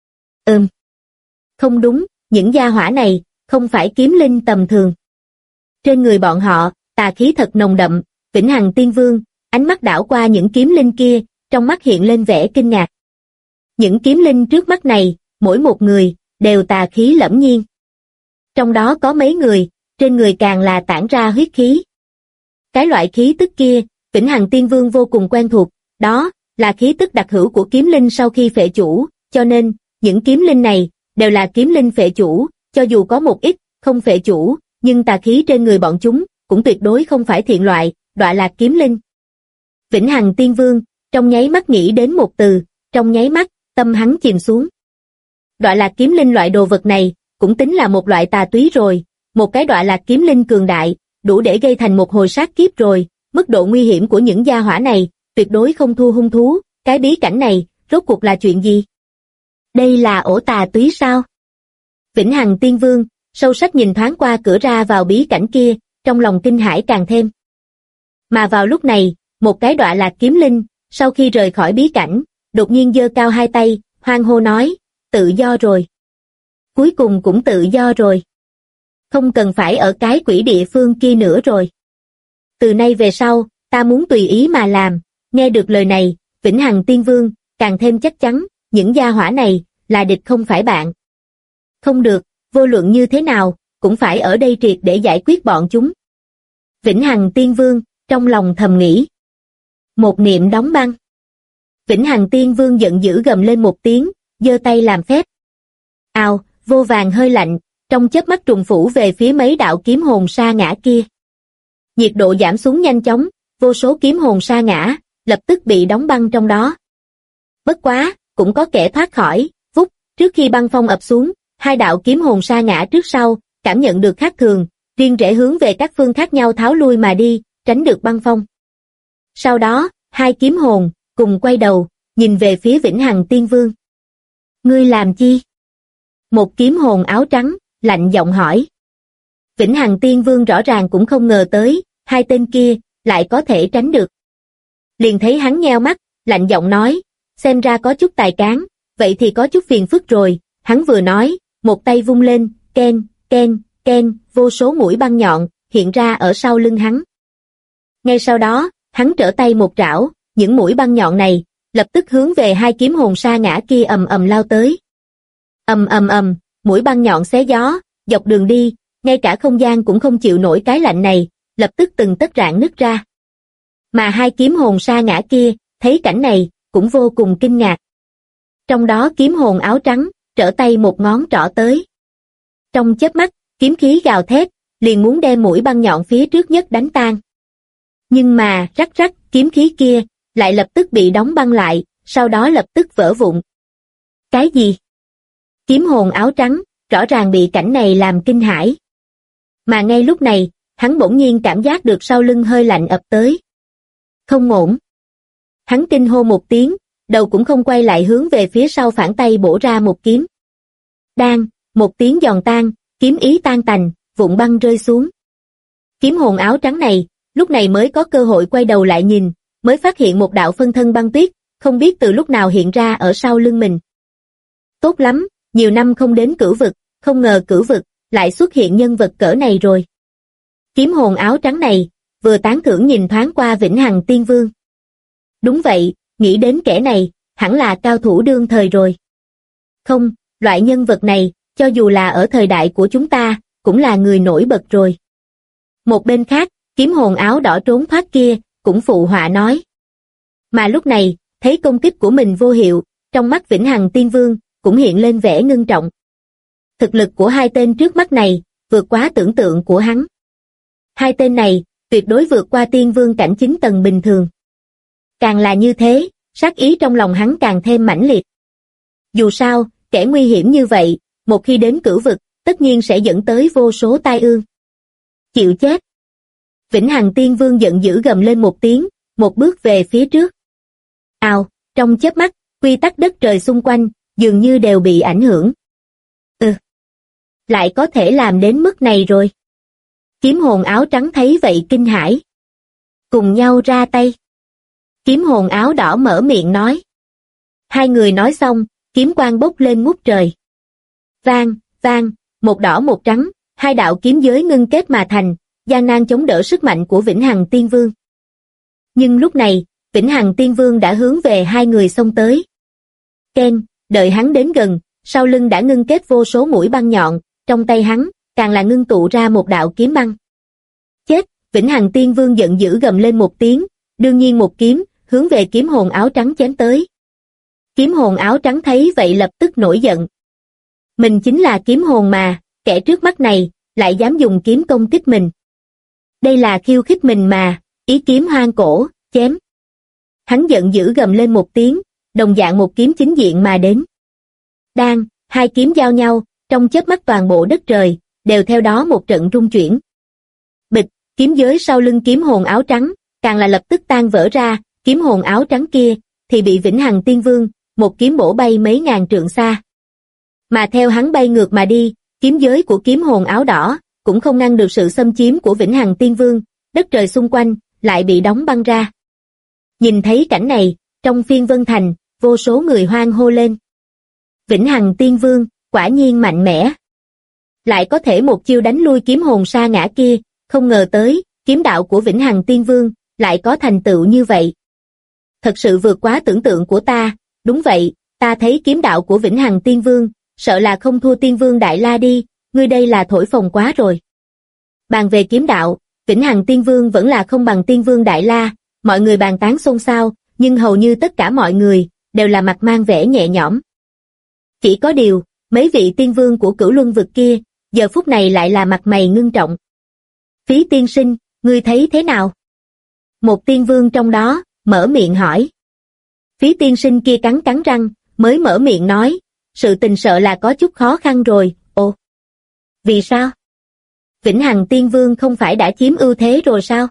Không đúng, những gia hỏa này, không phải kiếm linh tầm thường. Trên người bọn họ, tà khí thật nồng đậm, Vĩnh Hằng Tiên Vương, ánh mắt đảo qua những kiếm linh kia, trong mắt hiện lên vẻ kinh ngạc. Những kiếm linh trước mắt này, mỗi một người, đều tà khí lẫm nhiên. Trong đó có mấy người, trên người càng là tản ra huyết khí. Cái loại khí tức kia, Vĩnh Hằng Tiên Vương vô cùng quen thuộc, đó là khí tức đặc hữu của kiếm linh sau khi phệ chủ, cho nên, những kiếm linh này, đều là kiếm linh phệ chủ, cho dù có một ít, không phệ chủ, nhưng tà khí trên người bọn chúng, cũng tuyệt đối không phải thiện loại, đọa lạc kiếm linh. Vĩnh Hằng Tiên Vương, trong nháy mắt nghĩ đến một từ, trong nháy mắt, tâm hắn chìm xuống. Đọa lạc kiếm linh loại đồ vật này, cũng tính là một loại tà túy rồi, một cái đọa lạc kiếm linh cường đại, đủ để gây thành một hồi sát kiếp rồi, mức độ nguy hiểm của những gia hỏa này, tuyệt đối không thua hung thú, cái bí cảnh này, rốt cuộc là chuyện gì? Đây là ổ tà túy sao? Vĩnh Hằng Tiên Vương, sâu sắc nhìn thoáng qua cửa ra vào bí cảnh kia, trong lòng kinh hãi càng thêm. Mà vào lúc này, một cái đọa lạc kiếm linh, sau khi rời khỏi bí cảnh, đột nhiên giơ cao hai tay, hoan hô nói, tự do rồi. Cuối cùng cũng tự do rồi. Không cần phải ở cái quỷ địa phương kia nữa rồi. Từ nay về sau, ta muốn tùy ý mà làm. Nghe được lời này, Vĩnh Hằng Tiên Vương, càng thêm chắc chắn, những gia hỏa này, là địch không phải bạn. Không được, vô luận như thế nào, cũng phải ở đây triệt để giải quyết bọn chúng. Vĩnh Hằng Tiên Vương, trong lòng thầm nghĩ. Một niệm đóng băng. Vĩnh Hằng Tiên Vương giận dữ gầm lên một tiếng, giơ tay làm phép. Ào, vô vàng hơi lạnh, trong chớp mắt trùng phủ về phía mấy đạo kiếm hồn sa ngã kia. Nhiệt độ giảm xuống nhanh chóng, vô số kiếm hồn sa ngã, lập tức bị đóng băng trong đó. Bất quá, cũng có kẻ thoát khỏi, vút, trước khi băng phong ập xuống, hai đạo kiếm hồn sa ngã trước sau, cảm nhận được khác thường, riêng rẽ hướng về các phương khác nhau tháo lui mà đi, tránh được băng phong. Sau đó, hai kiếm hồn, cùng quay đầu, nhìn về phía Vĩnh Hằng Tiên Vương. Ngươi làm chi? Một kiếm hồn áo trắng, lạnh giọng hỏi. Vĩnh Hằng Tiên Vương rõ ràng cũng không ngờ tới, hai tên kia, lại có thể tránh được. Liền thấy hắn nheo mắt, lạnh giọng nói, xem ra có chút tài cán, vậy thì có chút phiền phức rồi, hắn vừa nói, một tay vung lên, ken, ken, ken, vô số mũi băng nhọn, hiện ra ở sau lưng hắn. Ngay sau đó, hắn trở tay một trảo, những mũi băng nhọn này, lập tức hướng về hai kiếm hồn sa ngã kia ầm ầm lao tới. Ầm ầm ầm, mũi băng nhọn xé gió, dọc đường đi, ngay cả không gian cũng không chịu nổi cái lạnh này, lập tức từng tấc rạn nứt ra. Mà hai kiếm hồn sa ngã kia, thấy cảnh này, cũng vô cùng kinh ngạc. Trong đó kiếm hồn áo trắng, trở tay một ngón trỏ tới. Trong chớp mắt, kiếm khí gào thét, liền muốn đem mũi băng nhọn phía trước nhất đánh tan. Nhưng mà, rắc rắc, kiếm khí kia, lại lập tức bị đóng băng lại, sau đó lập tức vỡ vụn. Cái gì? Kiếm hồn áo trắng, rõ ràng bị cảnh này làm kinh hãi. Mà ngay lúc này, hắn bỗng nhiên cảm giác được sau lưng hơi lạnh ập tới. Không ổn. Hắn kinh hô một tiếng, đầu cũng không quay lại hướng về phía sau phản tay bổ ra một kiếm. Đang, một tiếng giòn tan, kiếm ý tan tành, vụn băng rơi xuống. Kiếm hồn áo trắng này, lúc này mới có cơ hội quay đầu lại nhìn, mới phát hiện một đạo phân thân băng tuyết, không biết từ lúc nào hiện ra ở sau lưng mình. Tốt lắm, nhiều năm không đến cửu vực, không ngờ cửu vực, lại xuất hiện nhân vật cỡ này rồi. Kiếm hồn áo trắng này, vừa tán thưởng nhìn thoáng qua Vĩnh Hằng Tiên Vương. Đúng vậy, nghĩ đến kẻ này, hẳn là cao thủ đương thời rồi. Không, loại nhân vật này, cho dù là ở thời đại của chúng ta, cũng là người nổi bật rồi. Một bên khác, kiếm hồn áo đỏ trốn thoát kia, cũng phụ họa nói. Mà lúc này, thấy công kích của mình vô hiệu, trong mắt Vĩnh Hằng Tiên Vương, cũng hiện lên vẻ ngưng trọng. Thực lực của hai tên trước mắt này, vượt quá tưởng tượng của hắn. Hai tên này, tuyệt đối vượt qua tiên vương cảnh 9 tầng bình thường. Càng là như thế, sát ý trong lòng hắn càng thêm mãnh liệt. Dù sao, kẻ nguy hiểm như vậy, một khi đến cửu vực, tất nhiên sẽ dẫn tới vô số tai ương. Chịu chết. Vĩnh Hằng Tiên Vương giận dữ gầm lên một tiếng, một bước về phía trước. Ào, trong chớp mắt, quy tắc đất trời xung quanh, dường như đều bị ảnh hưởng. Lại có thể làm đến mức này rồi. Kiếm hồn áo trắng thấy vậy kinh hãi. Cùng nhau ra tay. Kiếm hồn áo đỏ mở miệng nói. Hai người nói xong, kiếm quang bốc lên ngút trời. Vang, vang, một đỏ một trắng, hai đạo kiếm giới ngưng kết mà thành, gian nan chống đỡ sức mạnh của Vĩnh Hằng Tiên Vương. Nhưng lúc này, Vĩnh Hằng Tiên Vương đã hướng về hai người xông tới. Ken, đợi hắn đến gần, sau lưng đã ngưng kết vô số mũi băng nhọn, trong tay hắn, càng là ngưng tụ ra một đạo kiếm băng. Chết, Vĩnh Hằng Tiên Vương giận dữ gầm lên một tiếng, đương nhiên một kiếm, hướng về kiếm hồn áo trắng chém tới. Kiếm hồn áo trắng thấy vậy lập tức nổi giận. Mình chính là kiếm hồn mà, kẻ trước mắt này, lại dám dùng kiếm công kích mình. Đây là khiêu khích mình mà, ý kiếm hoang cổ, chém. Hắn giận dữ gầm lên một tiếng, đồng dạng một kiếm chính diện mà đến. Đang, hai kiếm giao nhau, trong chớp mắt toàn bộ đất trời, đều theo đó một trận rung chuyển. Bịch, kiếm giới sau lưng kiếm hồn áo trắng, càng là lập tức tan vỡ ra, kiếm hồn áo trắng kia, thì bị Vĩnh Hằng Tiên Vương, một kiếm bổ bay mấy ngàn trượng xa. Mà theo hắn bay ngược mà đi, kiếm giới của kiếm hồn áo đỏ, cũng không ngăn được sự xâm chiếm của Vĩnh Hằng Tiên Vương, đất trời xung quanh, lại bị đóng băng ra. Nhìn thấy cảnh này, trong Phiên Vân Thành, vô số người hoan hô lên. Vĩnh Hằng Tiên Vương, quả nhiên mạnh mẽ. Lại có thể một chiêu đánh lui kiếm hồn sa ngã kia, không ngờ tới, kiếm đạo của Vĩnh Hằng Tiên Vương, lại có thành tựu như vậy. Thật sự vượt quá tưởng tượng của ta, đúng vậy, ta thấy kiếm đạo của Vĩnh Hằng Tiên Vương, sợ là không thua Tiên Vương Đại La đi, ngươi đây là thổi phồng quá rồi. Bàn về kiếm đạo, Vĩnh Hằng Tiên Vương vẫn là không bằng Tiên Vương Đại La, mọi người bàn tán xôn xao, nhưng hầu như tất cả mọi người, đều là mặt mang vẻ nhẹ nhõm. Chỉ có điều, mấy vị tiên vương của Cửu Luân vực kia, giờ phút này lại là mặt mày ngưng trọng. Phí tiên sinh, ngươi thấy thế nào? Một tiên vương trong đó, mở miệng hỏi. Phí tiên sinh kia cắn cắn răng, mới mở miệng nói, sự tình sợ là có chút khó khăn rồi, ồ. Vì sao? Vĩnh Hằng Tiên Vương không phải đã chiếm ưu thế rồi sao?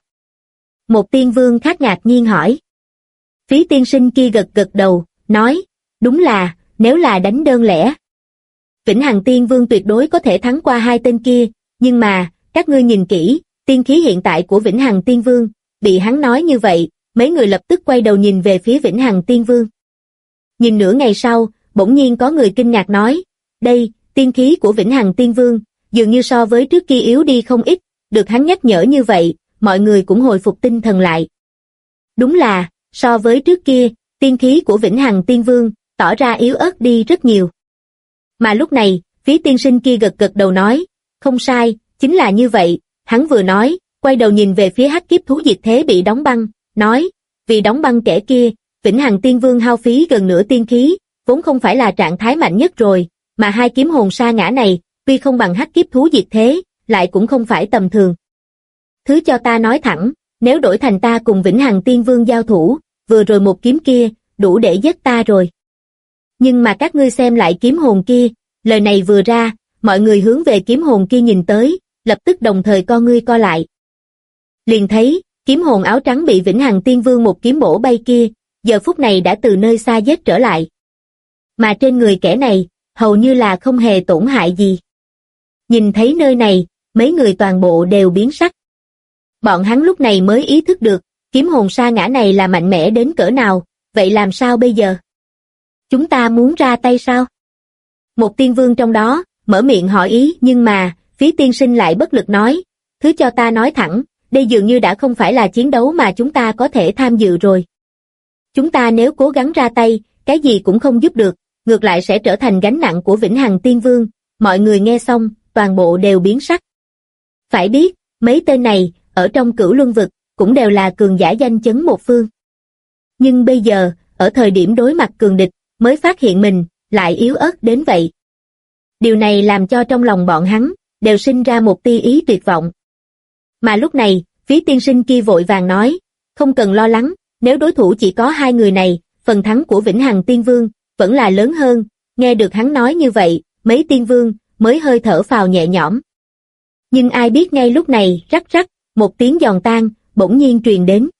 Một tiên vương khác ngạc nhiên hỏi. Phí tiên sinh kia gật gật đầu, nói, đúng là, nếu là đánh đơn lẻ. Vĩnh Hằng Tiên Vương tuyệt đối có thể thắng qua hai tên kia, nhưng mà, các ngươi nhìn kỹ, tiên khí hiện tại của Vĩnh Hằng Tiên Vương, bị hắn nói như vậy, mấy người lập tức quay đầu nhìn về phía Vĩnh Hằng Tiên Vương. Nhìn nửa ngày sau, bỗng nhiên có người kinh ngạc nói, đây, tiên khí của Vĩnh Hằng Tiên Vương, dường như so với trước kia yếu đi không ít, được hắn nhắc nhở như vậy, mọi người cũng hồi phục tinh thần lại. Đúng là, so với trước kia, tiên khí của Vĩnh Hằng Tiên Vương, tỏ ra yếu ớt đi rất nhiều. Mà lúc này, Phí tiên sinh kia gật gật đầu nói, không sai, chính là như vậy, hắn vừa nói, quay đầu nhìn về phía hắc kiếp thú diệt thế bị đóng băng, nói, vì đóng băng kẻ kia, Vĩnh Hằng Tiên Vương hao phí gần nửa tiên khí, vốn không phải là trạng thái mạnh nhất rồi, mà hai kiếm hồn sa ngã này, tuy không bằng hắc kiếp thú diệt thế, lại cũng không phải tầm thường. Thứ cho ta nói thẳng, nếu đổi thành ta cùng Vĩnh Hằng Tiên Vương giao thủ, vừa rồi một kiếm kia, đủ để giết ta rồi. Nhưng mà các ngươi xem lại kiếm hồn kia, lời này vừa ra, mọi người hướng về kiếm hồn kia nhìn tới, lập tức đồng thời con ngươi co lại. Liền thấy, kiếm hồn áo trắng bị Vĩnh Hằng Tiên Vương một kiếm bổ bay kia, giờ phút này đã từ nơi xa giết trở lại. Mà trên người kẻ này, hầu như là không hề tổn hại gì. Nhìn thấy nơi này, mấy người toàn bộ đều biến sắc. Bọn hắn lúc này mới ý thức được, kiếm hồn sa ngã này là mạnh mẽ đến cỡ nào, vậy làm sao bây giờ? Chúng ta muốn ra tay sao? Một tiên vương trong đó, mở miệng hỏi ý, nhưng mà, Phí tiên sinh lại bất lực nói, thứ cho ta nói thẳng, đây dường như đã không phải là chiến đấu mà chúng ta có thể tham dự rồi. Chúng ta nếu cố gắng ra tay, cái gì cũng không giúp được, ngược lại sẽ trở thành gánh nặng của Vĩnh Hằng Tiên Vương. Mọi người nghe xong, toàn bộ đều biến sắc. Phải biết, mấy tên này, ở trong Cửu Luân vực, cũng đều là cường giả danh chấn một phương. Nhưng bây giờ, ở thời điểm đối mặt cường địch, mới phát hiện mình, lại yếu ớt đến vậy. Điều này làm cho trong lòng bọn hắn, đều sinh ra một tia ý tuyệt vọng. Mà lúc này, Phí tiên sinh kia vội vàng nói, không cần lo lắng, nếu đối thủ chỉ có hai người này, phần thắng của Vĩnh Hằng Tiên Vương, vẫn là lớn hơn. Nghe được hắn nói như vậy, mấy tiên vương, mới hơi thở phào nhẹ nhõm. Nhưng ai biết ngay lúc này, rắc rắc, một tiếng giòn tan, bỗng nhiên truyền đến.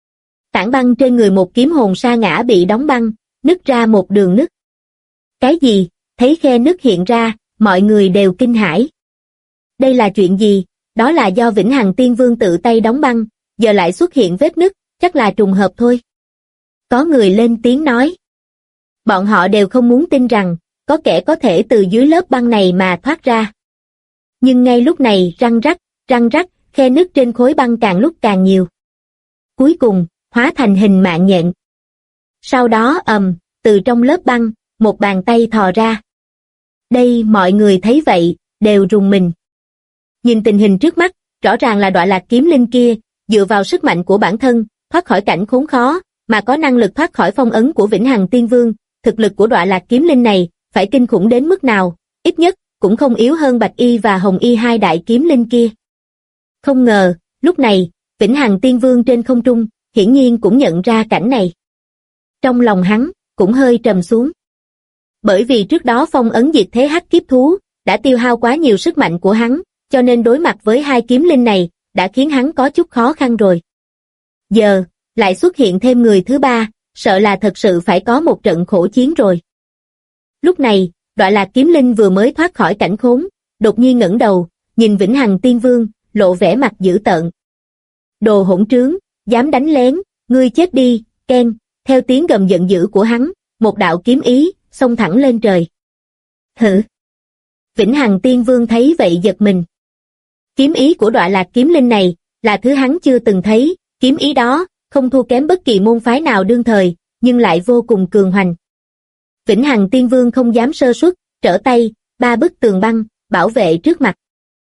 Tảng băng trên người một kiếm hồn sa ngã bị đóng băng, nứt ra một đường nứt. Cái gì? Thấy khe nứt hiện ra, mọi người đều kinh hãi. Đây là chuyện gì? Đó là do Vĩnh Hằng Tiên Vương tự tay đóng băng, giờ lại xuất hiện vết nứt, chắc là trùng hợp thôi. Có người lên tiếng nói. Bọn họ đều không muốn tin rằng, có kẻ có thể từ dưới lớp băng này mà thoát ra. Nhưng ngay lúc này răng rắc, khe nứt trên khối băng càng lúc càng nhiều. Cuối cùng, hóa thành hình mạng nhện. Sau đó từ trong lớp băng, một bàn tay thò ra. Đây mọi người thấy vậy, đều rùng mình. Nhìn tình hình trước mắt, rõ ràng là Đọa Lạc Kiếm Linh kia, dựa vào sức mạnh của bản thân, thoát khỏi cảnh khốn khó, mà có năng lực thoát khỏi phong ấn của Vĩnh Hằng Tiên Vương. Thực lực của Đọa Lạc Kiếm Linh này, phải kinh khủng đến mức nào, ít nhất, cũng không yếu hơn Bạch Y và Hồng Y hai đại kiếm linh kia. Không ngờ, lúc này, Vĩnh Hằng Tiên Vương trên không trung, hiển nhiên cũng nhận ra cảnh này. Trong lòng hắn, cũng hơi trầm xuống. Bởi vì trước đó phong ấn diệt thế hắc kiếp thú, đã tiêu hao quá nhiều sức mạnh của hắn, cho nên đối mặt với hai kiếm linh này, đã khiến hắn có chút khó khăn rồi. Giờ, lại xuất hiện thêm người thứ ba, sợ là thật sự phải có một trận khổ chiến rồi. Lúc này, Đọa Lạc Kiếm Linh vừa mới thoát khỏi cảnh khốn, đột nhiên ngẩng đầu, nhìn Vĩnh Hằng Tiên Vương, lộ vẻ mặt dữ tợn. Đồ hỗn trướng, dám đánh lén, ngươi chết đi, keng, theo tiếng gầm giận dữ của hắn, một đạo kiếm ý, xông thẳng lên trời. Hử! Vĩnh Hằng Tiên Vương thấy vậy giật mình. Kiếm ý của Đọa Lạc Kiếm Linh này, là thứ hắn chưa từng thấy, kiếm ý đó, không thua kém bất kỳ môn phái nào đương thời, nhưng lại vô cùng cường hoành. Vĩnh Hằng Tiên Vương không dám sơ suất, trở tay, 3 bức tường băng, bảo vệ trước mặt.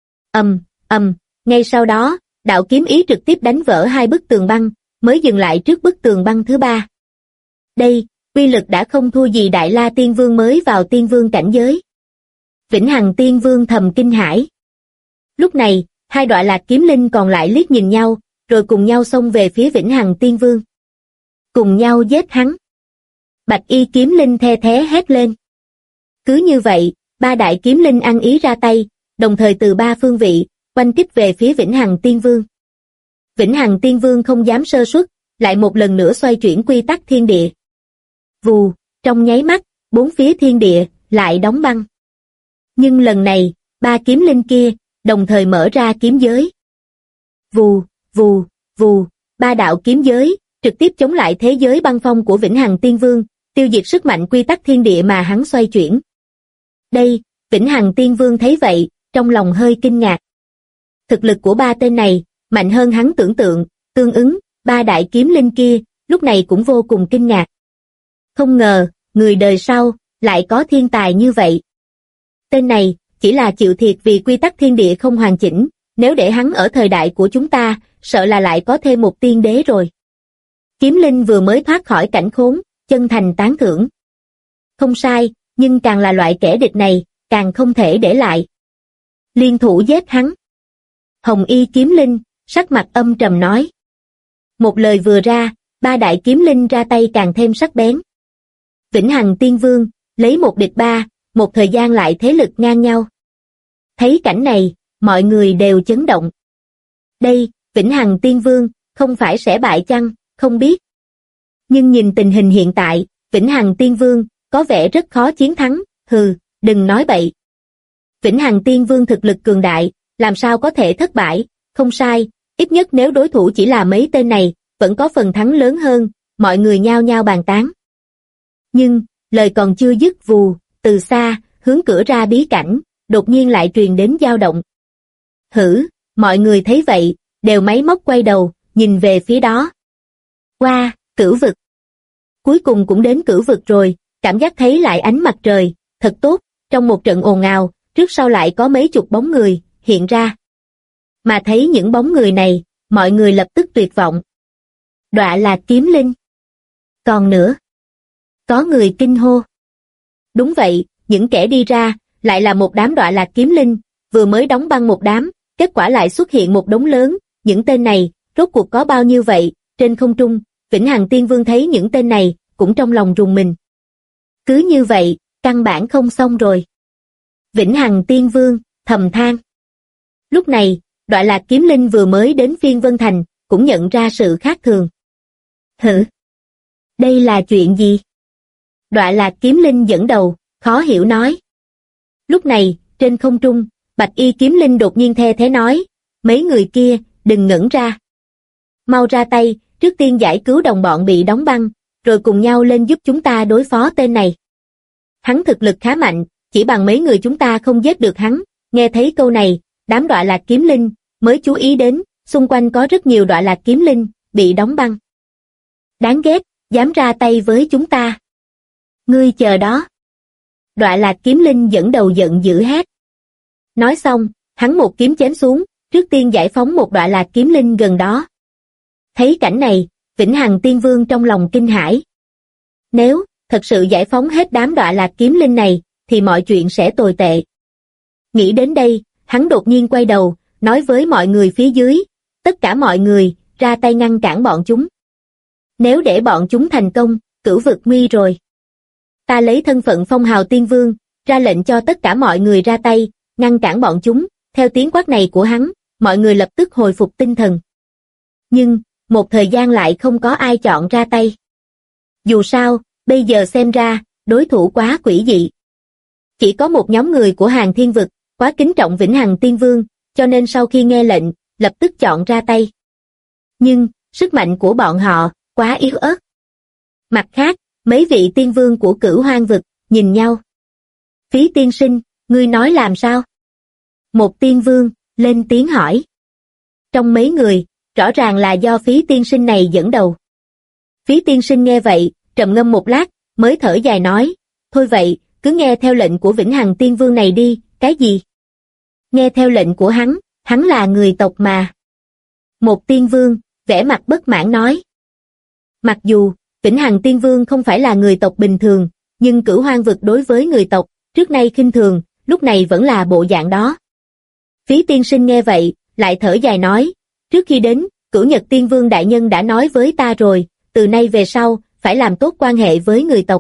Ngay sau đó, đạo kiếm ý trực tiếp đánh vỡ 2 bức tường băng, mới dừng lại trước bức tường băng thứ 3. Đây, uy lực đã không thua gì Đại La Tiên Vương mới vào Tiên Vương cảnh giới. Vĩnh Hằng Tiên Vương thầm kinh hãi. Lúc này, hai Đọa Lạc Kiếm Linh còn lại liếc nhìn nhau, rồi cùng nhau xông về phía Vĩnh Hằng Tiên Vương. Cùng nhau giết hắn. Bạch Y Kiếm Linh the thé hét lên. Cứ như vậy, 3 đại kiếm linh ăn ý ra tay, đồng thời từ 3 phương vị, oanh kích về phía Vĩnh Hằng Tiên Vương. Vĩnh Hằng Tiên Vương không dám sơ suất, lại một lần nữa xoay chuyển quy tắc thiên địa. Vù, trong nháy mắt, 4 phía thiên địa, lại đóng băng. Nhưng lần này, 3 kiếm linh kia, đồng thời mở ra kiếm giới. Vù, vù, vù, 3 đạo kiếm giới, trực tiếp chống lại thế giới băng phong của Vĩnh Hằng Tiên Vương, tiêu diệt sức mạnh quy tắc thiên địa mà hắn xoay chuyển. Đây, Vĩnh Hằng Tiên Vương thấy vậy, trong lòng hơi kinh ngạc. Thực lực của 3 tên này, mạnh hơn hắn tưởng tượng, tương ứng, 3 đại kiếm linh kia, lúc này cũng vô cùng kinh ngạc. Không ngờ, người đời sau, lại có thiên tài như vậy. Tên này, chỉ là chịu thiệt vì quy tắc thiên địa không hoàn chỉnh, nếu để hắn ở thời đại của chúng ta, sợ là lại có thêm một tiên đế rồi. Kiếm linh vừa mới thoát khỏi cảnh khốn, chân thành tán thưởng. Không sai, nhưng càng là loại kẻ địch này, càng không thể để lại. Liên thủ giết hắn. Hồng Y Kiếm Linh, sắc mặt âm trầm nói. Một lời vừa ra, 3 đại kiếm linh ra tay càng thêm sắc bén. Vĩnh Hằng Tiên Vương, lấy 1 địch 3, một thời gian lại thế lực ngang nhau. Thấy cảnh này, mọi người đều chấn động. Đây, Vĩnh Hằng Tiên Vương, không phải sẽ bại chăng, không biết. Nhưng nhìn tình hình hiện tại, Vĩnh Hằng Tiên Vương, có vẻ rất khó chiến thắng, hừ, đừng nói bậy. Vĩnh Hằng Tiên Vương thực lực cường đại, làm sao có thể thất bại, không sai, ít nhất nếu đối thủ chỉ là mấy tên này, vẫn có phần thắng lớn hơn, mọi người nhao nhao bàn tán. Nhưng, lời còn chưa dứt vù, từ xa, hướng cửa ra bí cảnh, đột nhiên lại truyền đến dao động. Hử, mọi người thấy vậy, đều máy móc quay đầu, nhìn về phía đó. Wow, cửu vực. Cuối cùng cũng đến cửu vực rồi, cảm giác thấy lại ánh mặt trời, thật tốt, trong một trận ồn ào, trước sau lại có mấy chục bóng người, hiện ra. Mà thấy những bóng người này, mọi người lập tức tuyệt vọng. Đọa Lạc Kiếm Linh. Còn nữa. Có người kinh hô. Đúng vậy, những kẻ đi ra, lại là một đám Đọa Lạc Kiếm Linh, vừa mới đóng băng một đám, kết quả lại xuất hiện một đống lớn, những tên này, rốt cuộc có bao nhiêu vậy, trên không trung, Vĩnh Hằng Tiên Vương thấy những tên này, cũng trong lòng rùng mình. Cứ như vậy, căn bản không xong rồi. Vĩnh Hằng Tiên Vương, thầm than. Lúc này, Đọa Lạc Kiếm Linh vừa mới đến Phiên Vân Thành, cũng nhận ra sự khác thường. Hử? Đây là chuyện gì? Đọa Lạc Kiếm Linh dẫn đầu, khó hiểu nói. Lúc này, trên không trung, Bạch Y Kiếm Linh đột nhiên the thế nói, mấy người kia, đừng ngẩn ra. Mau ra tay, trước tiên giải cứu đồng bọn bị đóng băng, rồi cùng nhau lên giúp chúng ta đối phó tên này. Hắn thực lực khá mạnh, chỉ bằng mấy người chúng ta không giết được hắn. Nghe thấy câu này, đám Đọa Lạc kiếm linh mới chú ý đến, xung quanh có rất nhiều Đọa Lạc kiếm linh bị đóng băng. Đáng ghét, dám ra tay với chúng ta. Ngươi chờ đó. Đọa Lạc kiếm linh dẫn đầu giận dữ hét. Nói xong, hắn một kiếm chém xuống, trước tiên giải phóng một Đọa Lạc kiếm linh gần đó. Thấy cảnh này, Vĩnh Hằng Tiên Vương trong lòng kinh hãi. Nếu thật sự giải phóng hết đám Đọa Lạc kiếm linh này, thì mọi chuyện sẽ tồi tệ. Nghĩ đến đây, hắn đột nhiên quay đầu, nói với mọi người phía dưới, tất cả mọi người, ra tay ngăn cản bọn chúng. Nếu để bọn chúng thành công, cửu vực nguy rồi. Ta lấy thân phận phong hào tiên vương, ra lệnh cho tất cả mọi người ra tay, ngăn cản bọn chúng. Theo tiếng quát này của hắn, mọi người lập tức hồi phục tinh thần. Nhưng, một thời gian lại không có ai chọn ra tay. Dù sao, bây giờ xem ra, đối thủ quá quỷ dị. Chỉ có một nhóm người của Hàng Thiên Vực, quá kính trọng Vĩnh Hằng Tiên Vương, cho nên sau khi nghe lệnh, lập tức chọn ra tay. Nhưng, sức mạnh của bọn họ, quá yếu ớt. Mặt khác, mấy vị tiên vương của Cửu Hoang Vực, nhìn nhau. Phí tiên sinh, ngươi nói làm sao? Một tiên vương, lên tiếng hỏi. Trong mấy người, rõ ràng là do Phí tiên sinh này dẫn đầu. Phí tiên sinh nghe vậy, trầm ngâm một lát, mới thở dài nói, thôi vậy, cứ nghe theo lệnh của Vĩnh Hằng Tiên Vương này đi. Cái gì? Nghe theo lệnh của hắn là người tộc mà. Một tiên vương, vẻ mặt bất mãn nói. Mặc dù, Vĩnh Hằng Tiên Vương không phải là người tộc bình thường, nhưng Cửu Hoang Vực đối với người tộc, trước nay khinh thường, lúc này vẫn là bộ dạng đó. Phí tiên sinh nghe vậy, lại thở dài nói, trước khi đến, Cửu Nhật Tiên Vương đại nhân đã nói với ta rồi, từ nay về sau, phải làm tốt quan hệ với người tộc.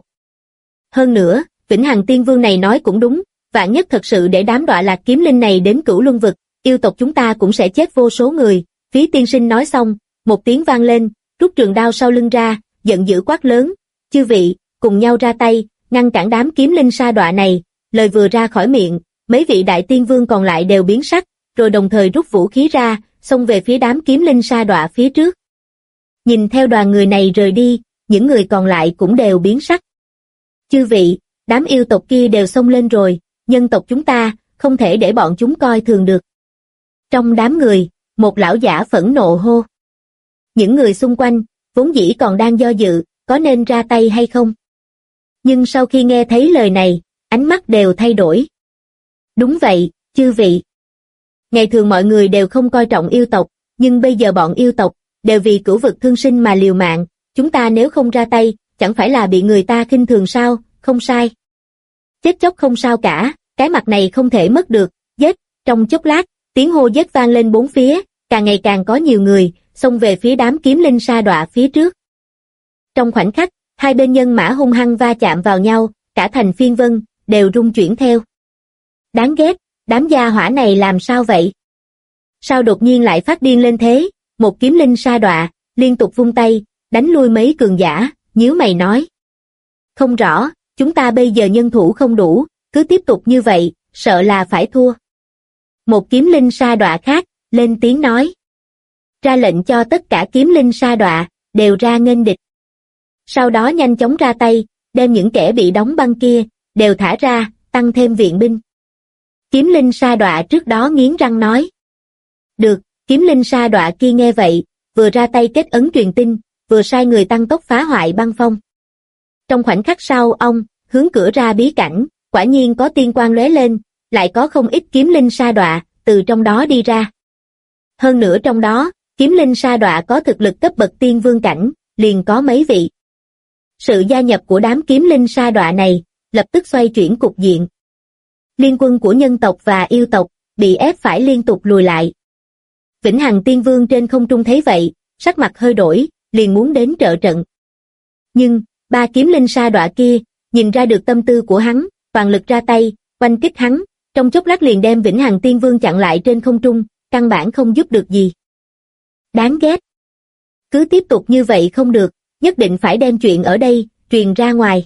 Hơn nữa, Vĩnh Hằng Tiên Vương này nói cũng đúng, vạn nhất thật sự để đám Đọa Lạc kiếm linh này đến Cửu Luân Vực, yêu tộc chúng ta cũng sẽ chết vô số người. Phí tiên sinh nói xong, một tiếng vang lên, rút trường đao sau lưng ra, giận dữ quát lớn, chư vị, cùng nhau ra tay, ngăn cản đám kiếm linh sa đọa này. Lời vừa ra khỏi miệng, mấy vị đại tiên vương còn lại đều biến sắc, rồi đồng thời rút vũ khí ra, xông về phía đám kiếm linh sa đọa phía trước. Nhìn theo đoàn người này rời đi, những người còn lại cũng đều biến sắc. Chư vị, đám yêu tộc kia đều xông lên rồi, nhân tộc chúng ta, không thể để bọn chúng coi thường được. Trong đám người, một lão giả phẫn nộ hô. Những người xung quanh, vốn dĩ còn đang do dự, có nên ra tay hay không. Nhưng sau khi nghe thấy lời này, ánh mắt đều thay đổi. Đúng vậy, chư vị. Ngày thường mọi người đều không coi trọng yêu tộc, nhưng bây giờ bọn yêu tộc, đều vì cửu vực thương sinh mà liều mạng, chúng ta nếu không ra tay, chẳng phải là bị người ta khinh thường sao, không sai. Chết chóc không sao cả, cái mặt này không thể mất được, giết, trong chốc lát, tiếng hô giết vang lên bốn phía, càng ngày càng có nhiều người, xông về phía đám kiếm linh sa đọa phía trước. Trong khoảnh khắc, hai bên nhân mã hung hăng va chạm vào nhau, cả thành phiên vân, đều rung chuyển theo. Đáng ghét, đám gia hỏa này làm sao vậy? Sao đột nhiên lại phát điên lên thế? Một kiếm linh sa đọa, liên tục vung tay, đánh lui mấy cường giả, nhíu mày nói. Không rõ, chúng ta bây giờ nhân thủ không đủ, cứ tiếp tục như vậy, sợ là phải thua. Một kiếm linh sa đọa khác, lên tiếng nói. Ra lệnh cho tất cả kiếm linh sa đọa, đều ra nghênh địch. Sau đó nhanh chóng ra tay, đem những kẻ bị đóng băng kia, đều thả ra, tăng thêm viện binh. Kiếm linh sa đọa trước đó nghiến răng nói. Được, kiếm linh sa đọa kia nghe vậy, vừa ra tay kết ấn truyền tin, vừa sai người tăng tốc phá hoại băng phong. Trong khoảnh khắc sau ông, hướng cửa ra bí cảnh, quả nhiên có tiên quang lóe lên, lại có không ít kiếm linh sa đọa, từ trong đó đi ra. Hơn nữa trong đó, kiếm linh sa đọa có thực lực cấp bậc tiên vương cảnh, liền có mấy vị. Sự gia nhập của đám kiếm linh sa đọa này, lập tức xoay chuyển cục diện. Liên quân của nhân tộc và yêu tộc, bị ép phải liên tục lùi lại. Vĩnh Hằng Tiên Vương trên không trung thấy vậy, sắc mặt hơi đổi, liền muốn đến trợ trận. Nhưng, ba kiếm linh sa đọa kia, nhìn ra được tâm tư của hắn, toàn lực ra tay, oanh kích hắn, trong chốc lát liền đem Vĩnh Hằng Tiên Vương chặn lại trên không trung, căn bản không giúp được gì. Đáng ghét. Cứ tiếp tục như vậy không được, nhất định phải đem chuyện ở đây, truyền ra ngoài.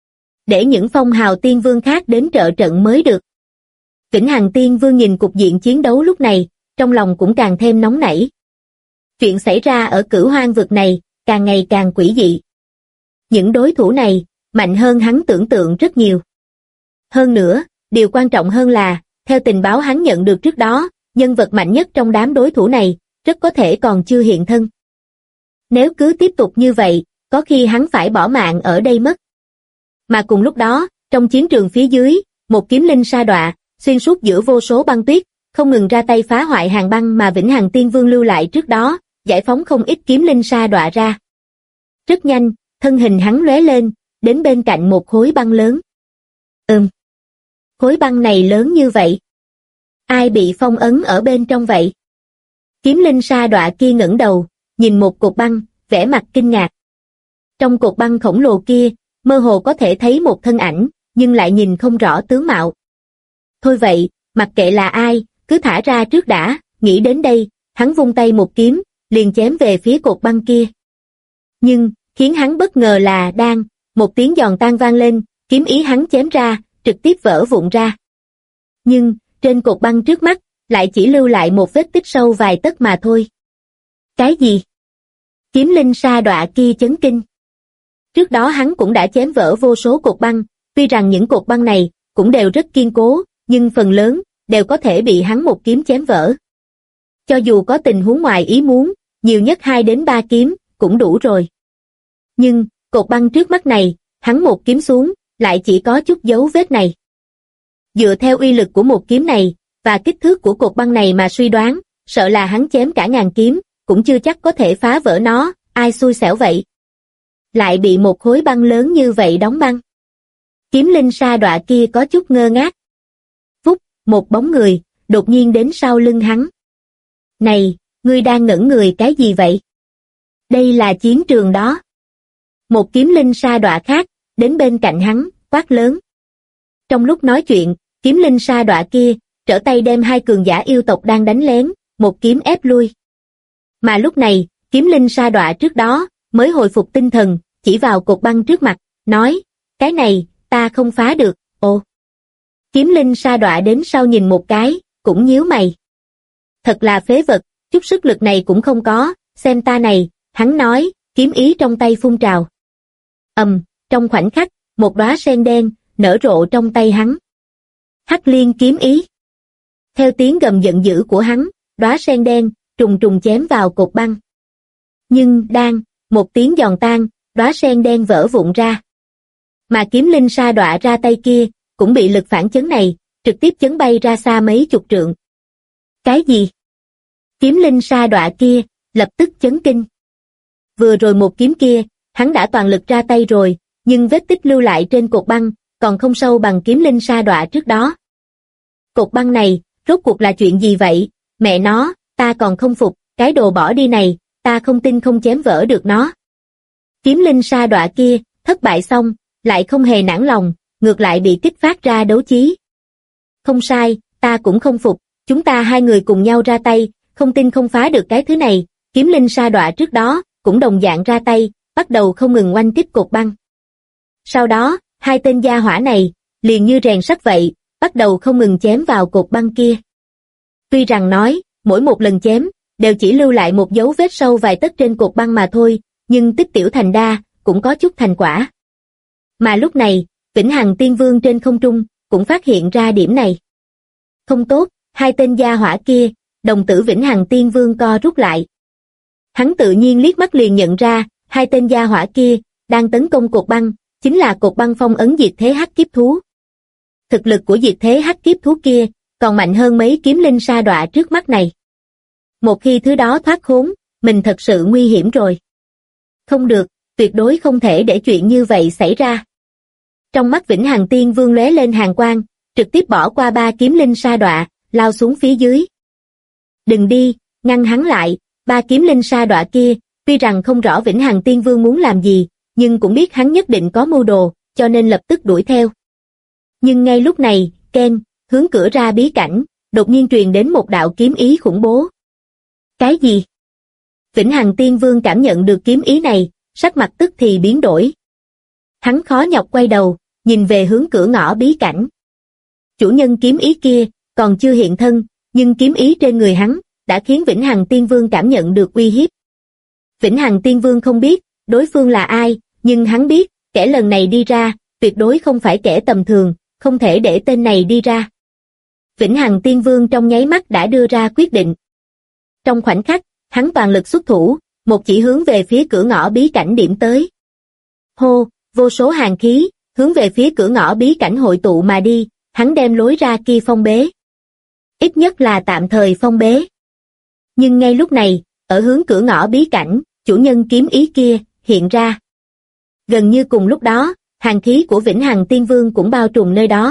Để những phong hào tiên vương khác đến trợ trận mới được. Vĩnh Hằng Tiên Vương nhìn cục diện chiến đấu lúc này, trong lòng cũng càng thêm nóng nảy. Chuyện xảy ra ở Cửu Hoang Vực này, càng ngày càng quỷ dị. Những đối thủ này, mạnh hơn hắn tưởng tượng rất nhiều. Hơn nữa, điều quan trọng hơn là, theo tình báo hắn nhận được trước đó, nhân vật mạnh nhất trong đám đối thủ này, rất có thể còn chưa hiện thân. Nếu cứ tiếp tục như vậy, có khi hắn phải bỏ mạng ở đây mất. Mà cùng lúc đó, trong chiến trường phía dưới, một kiếm linh sa đọa, xuyên suốt giữa vô số băng tuyết, không ngừng ra tay phá hoại hàng băng mà Vĩnh Hằng Tiên Vương lưu lại trước đó, giải phóng không ít kiếm linh sa đọa ra. Rất nhanh, thân hình hắn lóe lên, đến bên cạnh một khối băng lớn. Khối băng này lớn như vậy. Ai bị phong ấn ở bên trong vậy? Kiếm linh sa đọa kia ngẩng đầu, nhìn một cột băng, vẻ mặt kinh ngạc. Trong cột băng khổng lồ kia, mơ hồ có thể thấy một thân ảnh, nhưng lại nhìn không rõ tướng mạo. Thôi vậy, mặc kệ là ai, cứ thả ra trước đã, nghĩ đến đây, hắn vung tay một kiếm, liền chém về phía cột băng kia. Nhưng, khiến hắn bất ngờ là một tiếng giòn tan vang lên, kiếm ý hắn chém ra, trực tiếp vỡ vụn ra. Nhưng, trên cột băng trước mắt, lại chỉ lưu lại một vết tích sâu vài tấc mà thôi. Cái gì? Kiếm linh sa đọa kia chấn kinh. Trước đó hắn cũng đã chém vỡ vô số cột băng, tuy rằng những cột băng này cũng đều rất kiên cố, nhưng phần lớn đều có thể bị hắn một kiếm chém vỡ. Cho dù có tình huống ngoài ý muốn, nhiều nhất 2 đến 3 kiếm cũng đủ rồi. Nhưng, cột băng trước mắt này, hắn một kiếm xuống, lại chỉ có chút dấu vết này. Dựa theo uy lực của một kiếm này, và kích thước của cột băng này mà suy đoán, sợ là hắn chém cả ngàn kiếm, cũng chưa chắc có thể phá vỡ nó, ai xui xẻo vậy. Lại bị một khối băng lớn như vậy đóng băng. Kiếm linh sa đọa kia có chút ngơ ngác. Phút, một bóng người, đột nhiên đến sau lưng hắn. Này, ngươi đang ngẩn người cái gì vậy? Đây là chiến trường đó. Một kiếm linh sa đọa khác, đến bên cạnh hắn, quát lớn. Trong lúc nói chuyện, kiếm linh sa đọa kia, trở tay đem 2 cường giả yêu tộc đang đánh lén, một kiếm ép lui. Mà lúc này, kiếm linh sa đọa trước đó, mới hồi phục tinh thần, chỉ vào cột băng trước mặt, nói, cái này, ta không phá được, ồ. Kiếm linh sa đọa đến sau nhìn một cái, cũng nhíu mày. Thật là phế vật, chút sức lực này cũng không có, xem ta này, hắn nói, kiếm ý trong tay phun trào. Trong khoảnh khắc, một đóa sen đen, nở rộ trong tay hắn. Hắc liên kiếm ý. Theo tiếng gầm giận dữ của hắn, đóa sen đen, trùng trùng chém vào cột băng. Nhưng, một tiếng giòn tan, đóa sen đen vỡ vụn ra. Mà kiếm linh sa đọa ra tay kia, cũng bị lực phản chấn này, trực tiếp chấn bay ra xa mấy chục trượng. Cái gì? Kiếm linh sa đọa kia, lập tức chấn kinh. Vừa rồi một kiếm kia, hắn đã toàn lực ra tay rồi, nhưng vết tích lưu lại trên cột băng, còn không sâu bằng kiếm linh sa đọa trước đó. Cột băng này, rốt cuộc là chuyện gì vậy? Mẹ nó, ta còn không phục, cái đồ bỏ đi này, ta không tin không chém vỡ được nó. Kiếm linh sa đọa kia, thất bại xong, lại không hề nản lòng, ngược lại bị kích phát ra đấu chí. Không sai, ta cũng không phục, chúng ta 2 người cùng nhau ra tay, không tin không phá được cái thứ này. Kiếm linh sa đọa trước đó, cũng đồng dạng ra tay, bắt đầu không ngừng oanh kích cột băng. Sau đó, 2 tên gia hỏa này, liền như rèn sắt vậy, bắt đầu không ngừng chém vào cột băng kia. Tuy rằng nói, mỗi một lần chém, đều chỉ lưu lại một dấu vết sâu vài tấc trên cột băng mà thôi, nhưng tích tiểu thành đa, cũng có chút thành quả. Mà lúc này, Vĩnh Hằng Tiên Vương trên không trung, cũng phát hiện ra điểm này. Không tốt, 2 tên gia hỏa kia, đồng tử Vĩnh Hằng Tiên Vương co rút lại. Hắn tự nhiên liếc mắt liền nhận ra, 2 tên gia hỏa kia, đang tấn công cột băng, chính là cột băng phong ấn diệt thế hắc kiếp thú. Thực lực của diệt thế hắc kiếp thú kia, còn mạnh hơn mấy kiếm linh sa đọa trước mắt này. Một khi thứ đó thoát khốn, mình thật sự nguy hiểm rồi. Không được, tuyệt đối không thể để chuyện như vậy xảy ra. Trong mắt Vĩnh Hằng Tiên Vương lóe lên hàn quang, trực tiếp bỏ qua 3 kiếm linh sa đọa, lao xuống phía dưới. Đừng đi, ngăn hắn lại, 3 kiếm linh sa đọa kia, tuy rằng không rõ Vĩnh Hằng Tiên Vương muốn làm gì, nhưng cũng biết hắn nhất định có mưu đồ, cho nên lập tức đuổi theo. Nhưng ngay lúc này, hướng cửa ra bí cảnh, đột nhiên truyền đến một đạo kiếm ý khủng bố. Cái gì? Vĩnh Hằng Tiên Vương cảm nhận được kiếm ý này, sắc mặt tức thì biến đổi. Hắn khó nhọc quay đầu, nhìn về hướng cửa ngõ bí cảnh. Chủ nhân kiếm ý kia, còn chưa hiện thân, nhưng kiếm ý trên người hắn, đã khiến Vĩnh Hằng Tiên Vương cảm nhận được uy hiếp. Vĩnh Hằng Tiên Vương không biết, đối phương là ai, nhưng hắn biết, kẻ lần này đi ra, tuyệt đối không phải kẻ tầm thường, không thể để tên này đi ra. Vĩnh Hằng Tiên Vương trong nháy mắt đã đưa ra quyết định. Trong khoảnh khắc, hắn toàn lực xuất thủ, một chỉ hướng về phía cửa ngõ bí cảnh điểm tới. Hô, vô số hàn khí, hướng về phía cửa ngõ bí cảnh hội tụ mà đi, hắn đem lối ra kia phong bế. Ít nhất là tạm thời phong bế. Nhưng ngay lúc này, ở hướng cửa ngõ bí cảnh, chủ nhân kiếm ý kia, hiện ra. Gần như cùng lúc đó, hàn khí của Vĩnh Hằng Tiên Vương cũng bao trùm nơi đó.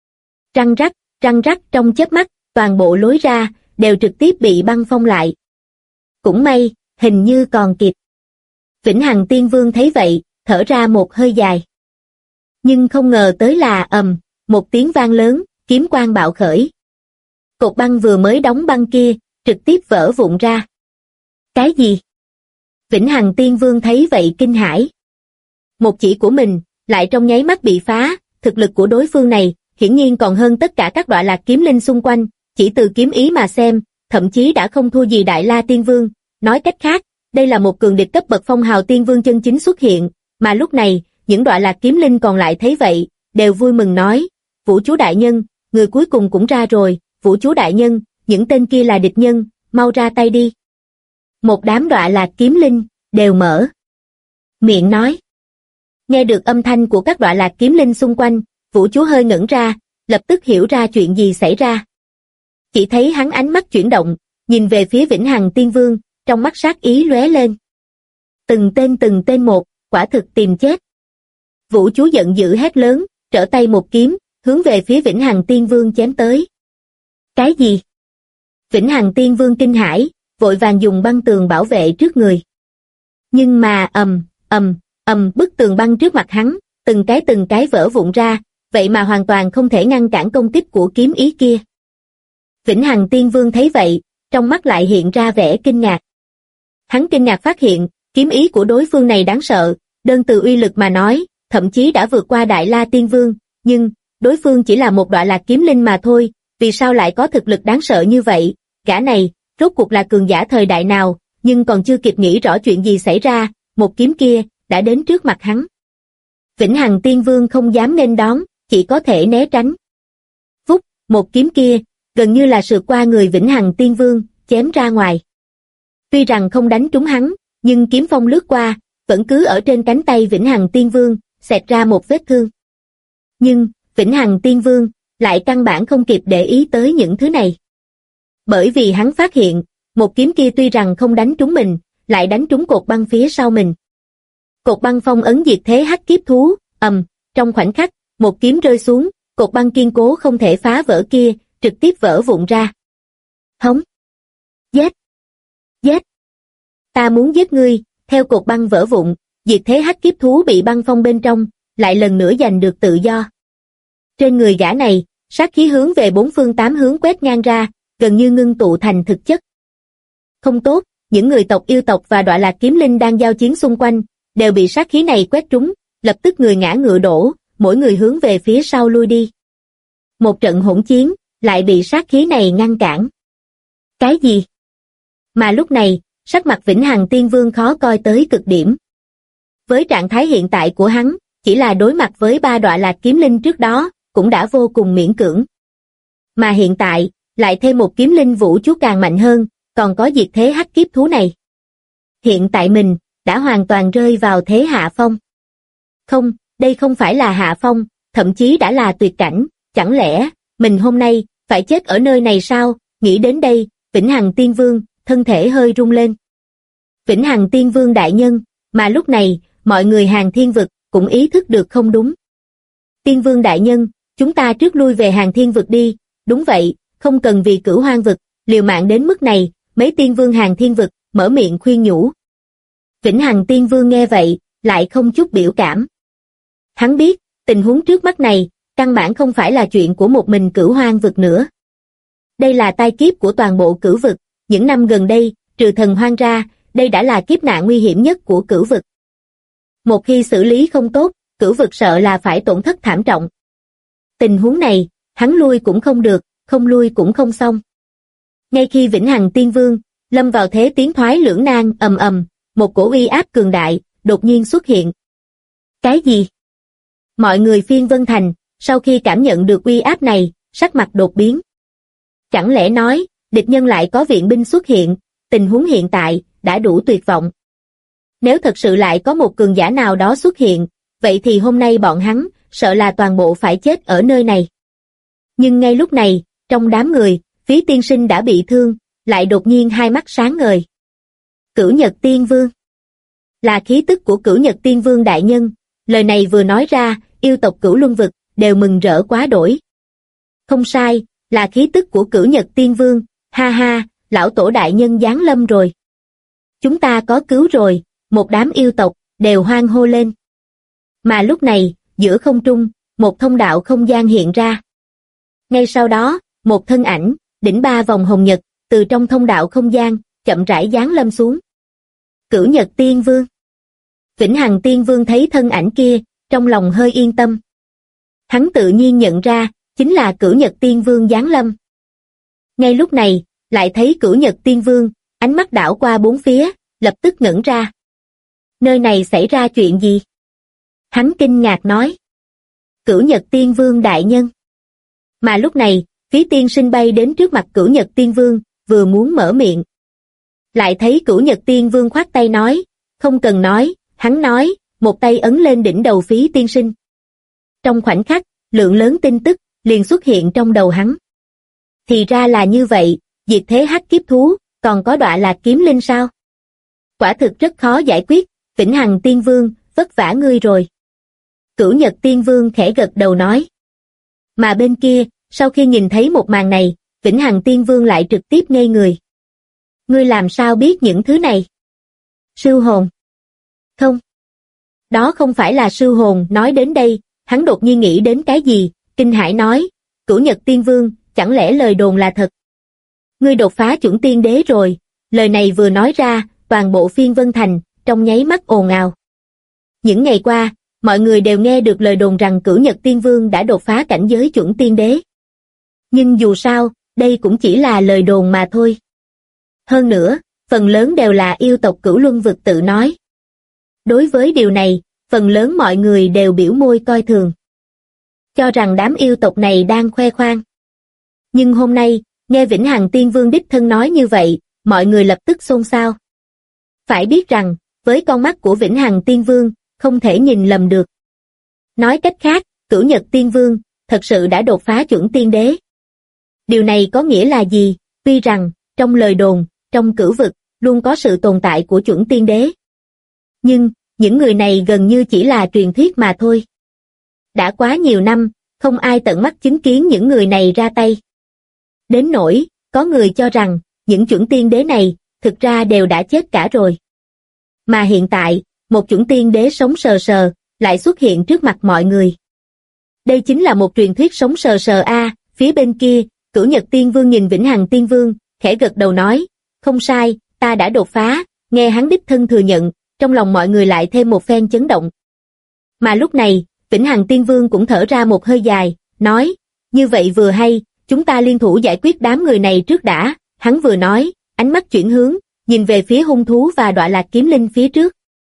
Răng rắc trong chớp mắt, toàn bộ lối ra, đều trực tiếp bị băng phong lại. Cũng may, hình như còn kịp. Vĩnh Hằng Tiên Vương thấy vậy, thở ra một hơi dài. Nhưng không ngờ tới là một tiếng vang lớn, kiếm quang bạo khởi. Cột băng vừa mới đóng băng kia, trực tiếp vỡ vụn ra. Cái gì? Vĩnh Hằng Tiên Vương thấy vậy kinh hãi. Một chỉ của mình, lại trong nháy mắt bị phá, thực lực của đối phương này, hiển nhiên còn hơn tất cả các đọa lạc kiếm linh xung quanh, chỉ từ kiếm ý mà xem, thậm chí đã không thua gì Đại La Tiên Vương. Nói cách khác, đây là một cường địch cấp bậc phong hào tiên vương chân chính xuất hiện, mà lúc này, những đọa lạc kiếm linh còn lại thấy vậy, đều vui mừng nói, Vũ Chúa Đại Nhân, người cuối cùng cũng ra rồi, Vũ Chúa Đại Nhân, những tên kia là địch nhân, mau ra tay đi. Một đám đọa lạc kiếm linh, đều mở miệng nói. Nghe được âm thanh của các đọa lạc kiếm linh xung quanh, Vũ Chúa hơi ngẩn ra, lập tức hiểu ra chuyện gì xảy ra. Chỉ thấy hắn ánh mắt chuyển động, nhìn về phía Vĩnh Hằng Tiên Vương, trong mắt sát ý lóe lên. Từng tên một, quả thực tìm chết. Vũ Chúa giận dữ hét lớn, trở tay một kiếm, hướng về phía Vĩnh Hằng Tiên Vương chém tới. Cái gì? Vĩnh Hằng Tiên Vương kinh hãi, vội vàng dùng băng tường bảo vệ trước người. Nhưng mà bức tường băng trước mặt hắn, từng cái vỡ vụn ra, vậy mà hoàn toàn không thể ngăn cản công kích của kiếm ý kia. Vĩnh Hằng Tiên Vương thấy vậy, trong mắt lại hiện ra vẻ kinh ngạc. Hắn kinh ngạc phát hiện, kiếm ý của đối phương này đáng sợ, đơn từ uy lực mà nói, thậm chí đã vượt qua Đại La Tiên Vương, nhưng, đối phương chỉ là một đọa lạc kiếm linh mà thôi, vì sao lại có thực lực đáng sợ như vậy, gã này, rốt cuộc là cường giả thời đại nào, nhưng còn chưa kịp nghĩ rõ chuyện gì xảy ra, một kiếm kia, đã đến trước mặt hắn. Vĩnh Hằng Tiên Vương không dám nghênh đón, chỉ có thể né tránh. Vút, một kiếm kia, gần như là sượt qua người Vĩnh Hằng Tiên Vương, chém ra ngoài. Tuy rằng không đánh trúng hắn, nhưng kiếm phong lướt qua, vẫn cứ ở trên cánh tay Vĩnh Hằng Tiên Vương, xẹt ra một vết thương. Nhưng, Vĩnh Hằng Tiên Vương, lại căn bản không kịp để ý tới những thứ này. Bởi vì hắn phát hiện, một kiếm kia tuy rằng không đánh trúng mình, lại đánh trúng cột băng phía sau mình. Cột băng phong ấn diệt thế hắc kiếp thú, trong khoảnh khắc, một kiếm rơi xuống, cột băng kiên cố không thể phá vỡ kia, trực tiếp vỡ vụn ra. Hống! Giết! Ta muốn giết ngươi, theo cột băng vỡ vụn, diệt thế hắc kiếp thú bị băng phong bên trong, lại lần nữa giành được tự do. Trên người gã này, sát khí hướng về bốn phương tám hướng quét ngang ra, gần như ngưng tụ thành thực chất. Không tốt, những người tộc yêu tộc và đọa lạc kiếm linh đang giao chiến xung quanh, đều bị sát khí này quét trúng, lập tức người ngã ngựa đổ, mỗi người hướng về phía sau lui đi. Một trận hỗn chiến, lại bị sát khí này ngăn cản. Cái gì? Mà lúc này, sắc mặt Vĩnh Hằng Tiên Vương khó coi tới cực điểm. Với trạng thái hiện tại của hắn, chỉ là đối mặt với ba đọa lạc kiếm linh trước đó, cũng đã vô cùng miễn cưỡng. Mà hiện tại, lại thêm một kiếm linh vũ chúa càng mạnh hơn, còn có diệt thế hắc kiếp thú này. Hiện tại mình, đã hoàn toàn rơi vào thế hạ phong. Không, đây không phải là hạ phong, thậm chí đã là tuyệt cảnh, chẳng lẽ, mình hôm nay, phải chết ở nơi này sao? Nghĩ đến đây, Vĩnh Hằng Tiên Vương, thân thể hơi rung lên. Vĩnh Hằng Tiên Vương đại nhân, mà lúc này, mọi người Hàng Thiên Vực, cũng ý thức được không đúng. Tiên Vương đại nhân, chúng ta trước lui về Hàng Thiên Vực đi, đúng vậy, không cần vì Cửu Hoang Vực, liều mạng đến mức này, mấy tiên vương Hàng Thiên Vực, mở miệng khuyên nhủ. Vĩnh Hằng Tiên Vương nghe vậy, lại không chút biểu cảm. Hắn biết, tình huống trước mắt này, căn bản không phải là chuyện của một mình Cửu Hoang Vực nữa. Đây là tai kiếp của toàn bộ Cửu Vực, những năm gần đây, trừ Thần Hoang ra, đây đã là kiếp nạn nguy hiểm nhất của Cửu Vực. Một khi xử lý không tốt, Cửu Vực sợ là phải tổn thất thảm trọng. Tình huống này, hắn lui cũng không được, không lui cũng không xong. Ngay khi Vĩnh Hằng Tiên Vương lâm vào thế tiến thoái lưỡng nan, một cổ uy áp cường đại đột nhiên xuất hiện. Cái gì? Mọi người Phiên Vân Thành, sau khi cảm nhận được uy áp này, sắc mặt đột biến. Chẳng lẽ nói, địch nhân lại có viện binh xuất hiện, tình huống hiện tại, đã đủ tuyệt vọng. Nếu thật sự lại có một cường giả nào đó xuất hiện, vậy thì hôm nay bọn hắn, sợ là toàn bộ phải chết ở nơi này. Nhưng ngay lúc này, trong đám người, Phí tiên sinh đã bị thương, lại đột nhiên hai mắt sáng ngời. Cửu Nhật Tiên Vương. Là khí tức của Cửu Nhật Tiên Vương đại nhân, lời này vừa nói ra, yêu tộc Cửu Luân Vực, đều mừng rỡ quá đổi. Không sai, là khí tức của Cửu Nhật Tiên Vương, ha ha, lão tổ đại nhân giáng lâm rồi. Chúng ta có cứu rồi, một đám yêu tộc, đều hoan hô lên. Mà lúc này, giữa không trung, một thông đạo không gian hiện ra. Ngay sau đó, một thân ảnh, đỉnh 3 vòng hồng nhật, từ trong thông đạo không gian, chậm rãi giáng lâm xuống. Cửu Nhật Tiên Vương. Vĩnh Hằng Tiên Vương thấy thân ảnh kia, trong lòng hơi yên tâm. Hắn tự nhiên nhận ra, chính là Cửu Nhật Tiên Vương giáng lâm. Ngay lúc này, lại thấy Cửu Nhật Tiên Vương, ánh mắt đảo qua bốn phía, lập tức ngẩn ra. Nơi này xảy ra chuyện gì? Hắn kinh ngạc nói. Cửu Nhật Tiên Vương đại nhân. Mà lúc này, Phí tiên sinh bay đến trước mặt Cửu Nhật Tiên Vương, vừa muốn mở miệng. Lại thấy Cửu Nhật Tiên Vương khoát tay nói, không cần nói, hắn nói, một tay ấn lên đỉnh đầu Phí tiên sinh. Trong khoảnh khắc, lượng lớn tin tức, liền xuất hiện trong đầu hắn. Thì ra là như vậy, diệt thế hắc kiếp thú, còn có đọa lạc kiếm linh sao? Quả thực rất khó giải quyết, Vĩnh Hằng Tiên Vương, vất vả ngươi rồi. Cửu Nhật Tiên Vương khẽ gật đầu nói. Mà bên kia, sau khi nhìn thấy một màn này, Vĩnh Hằng Tiên Vương lại trực tiếp ngây người. Ngươi làm sao biết những thứ này? Sư hồn. Không. Đó không phải là sư hồn. Nói đến đây, hắn đột nhiên nghĩ đến cái gì, kinh hãi nói, Cửu Nhật Tiên Vương, chẳng lẽ lời đồn là thật? Ngươi đột phá chuẩn tiên đế rồi, lời này vừa nói ra, toàn bộ Phiên Vân Thành, trong nháy mắt ồn ào. Những ngày qua, mọi người đều nghe được lời đồn rằng Cửu Nhật Tiên Vương đã đột phá cảnh giới chuẩn tiên đế. Nhưng dù sao, đây cũng chỉ là lời đồn mà thôi. Hơn nữa, phần lớn đều là yêu tộc Cửu Luân Vực tự nói. Đối với điều này, phần lớn mọi người đều biểu môi coi thường. Cho rằng đám yêu tộc này đang khoe khoang. Nhưng hôm nay, nghe Vĩnh Hằng Tiên Vương đích thân nói như vậy, mọi người lập tức xôn xao. Phải biết rằng, với con mắt của Vĩnh Hằng Tiên Vương, không thể nhìn lầm được. Nói cách khác, Cửu Nhật Tiên Vương, thật sự đã đột phá chuẩn tiên đế. Điều này có nghĩa là gì? Tuy rằng, trong lời đồn, trong cửu vực, luôn có sự tồn tại của chuẩn tiên đế. Nhưng, những người này gần như chỉ là truyền thuyết mà thôi. Đã quá nhiều năm, không ai tận mắt chứng kiến những người này ra tay. Đến nỗi, có người cho rằng, những chuẩn tiên đế này, thực ra đều đã chết cả rồi. Mà hiện tại, một chuẩn tiên đế sống sờ sờ, lại xuất hiện trước mặt mọi người. Đây chính là một truyền thuyết sống sờ sờ a. Phía bên kia, Cửu Nhật Tiên Vương nhìn Vĩnh Hằng Tiên Vương, khẽ gật đầu nói, không sai, ta đã đột phá, nghe hắn đích thân thừa nhận, trong lòng mọi người lại thêm một phen chấn động. Mà lúc này, Vĩnh Hằng Tiên Vương cũng thở ra một hơi dài, nói, như vậy vừa hay, chúng ta liên thủ giải quyết đám người này trước đã, hắn vừa nói, ánh mắt chuyển hướng, nhìn về phía hung thú và đọa lạc kiếm linh phía trước.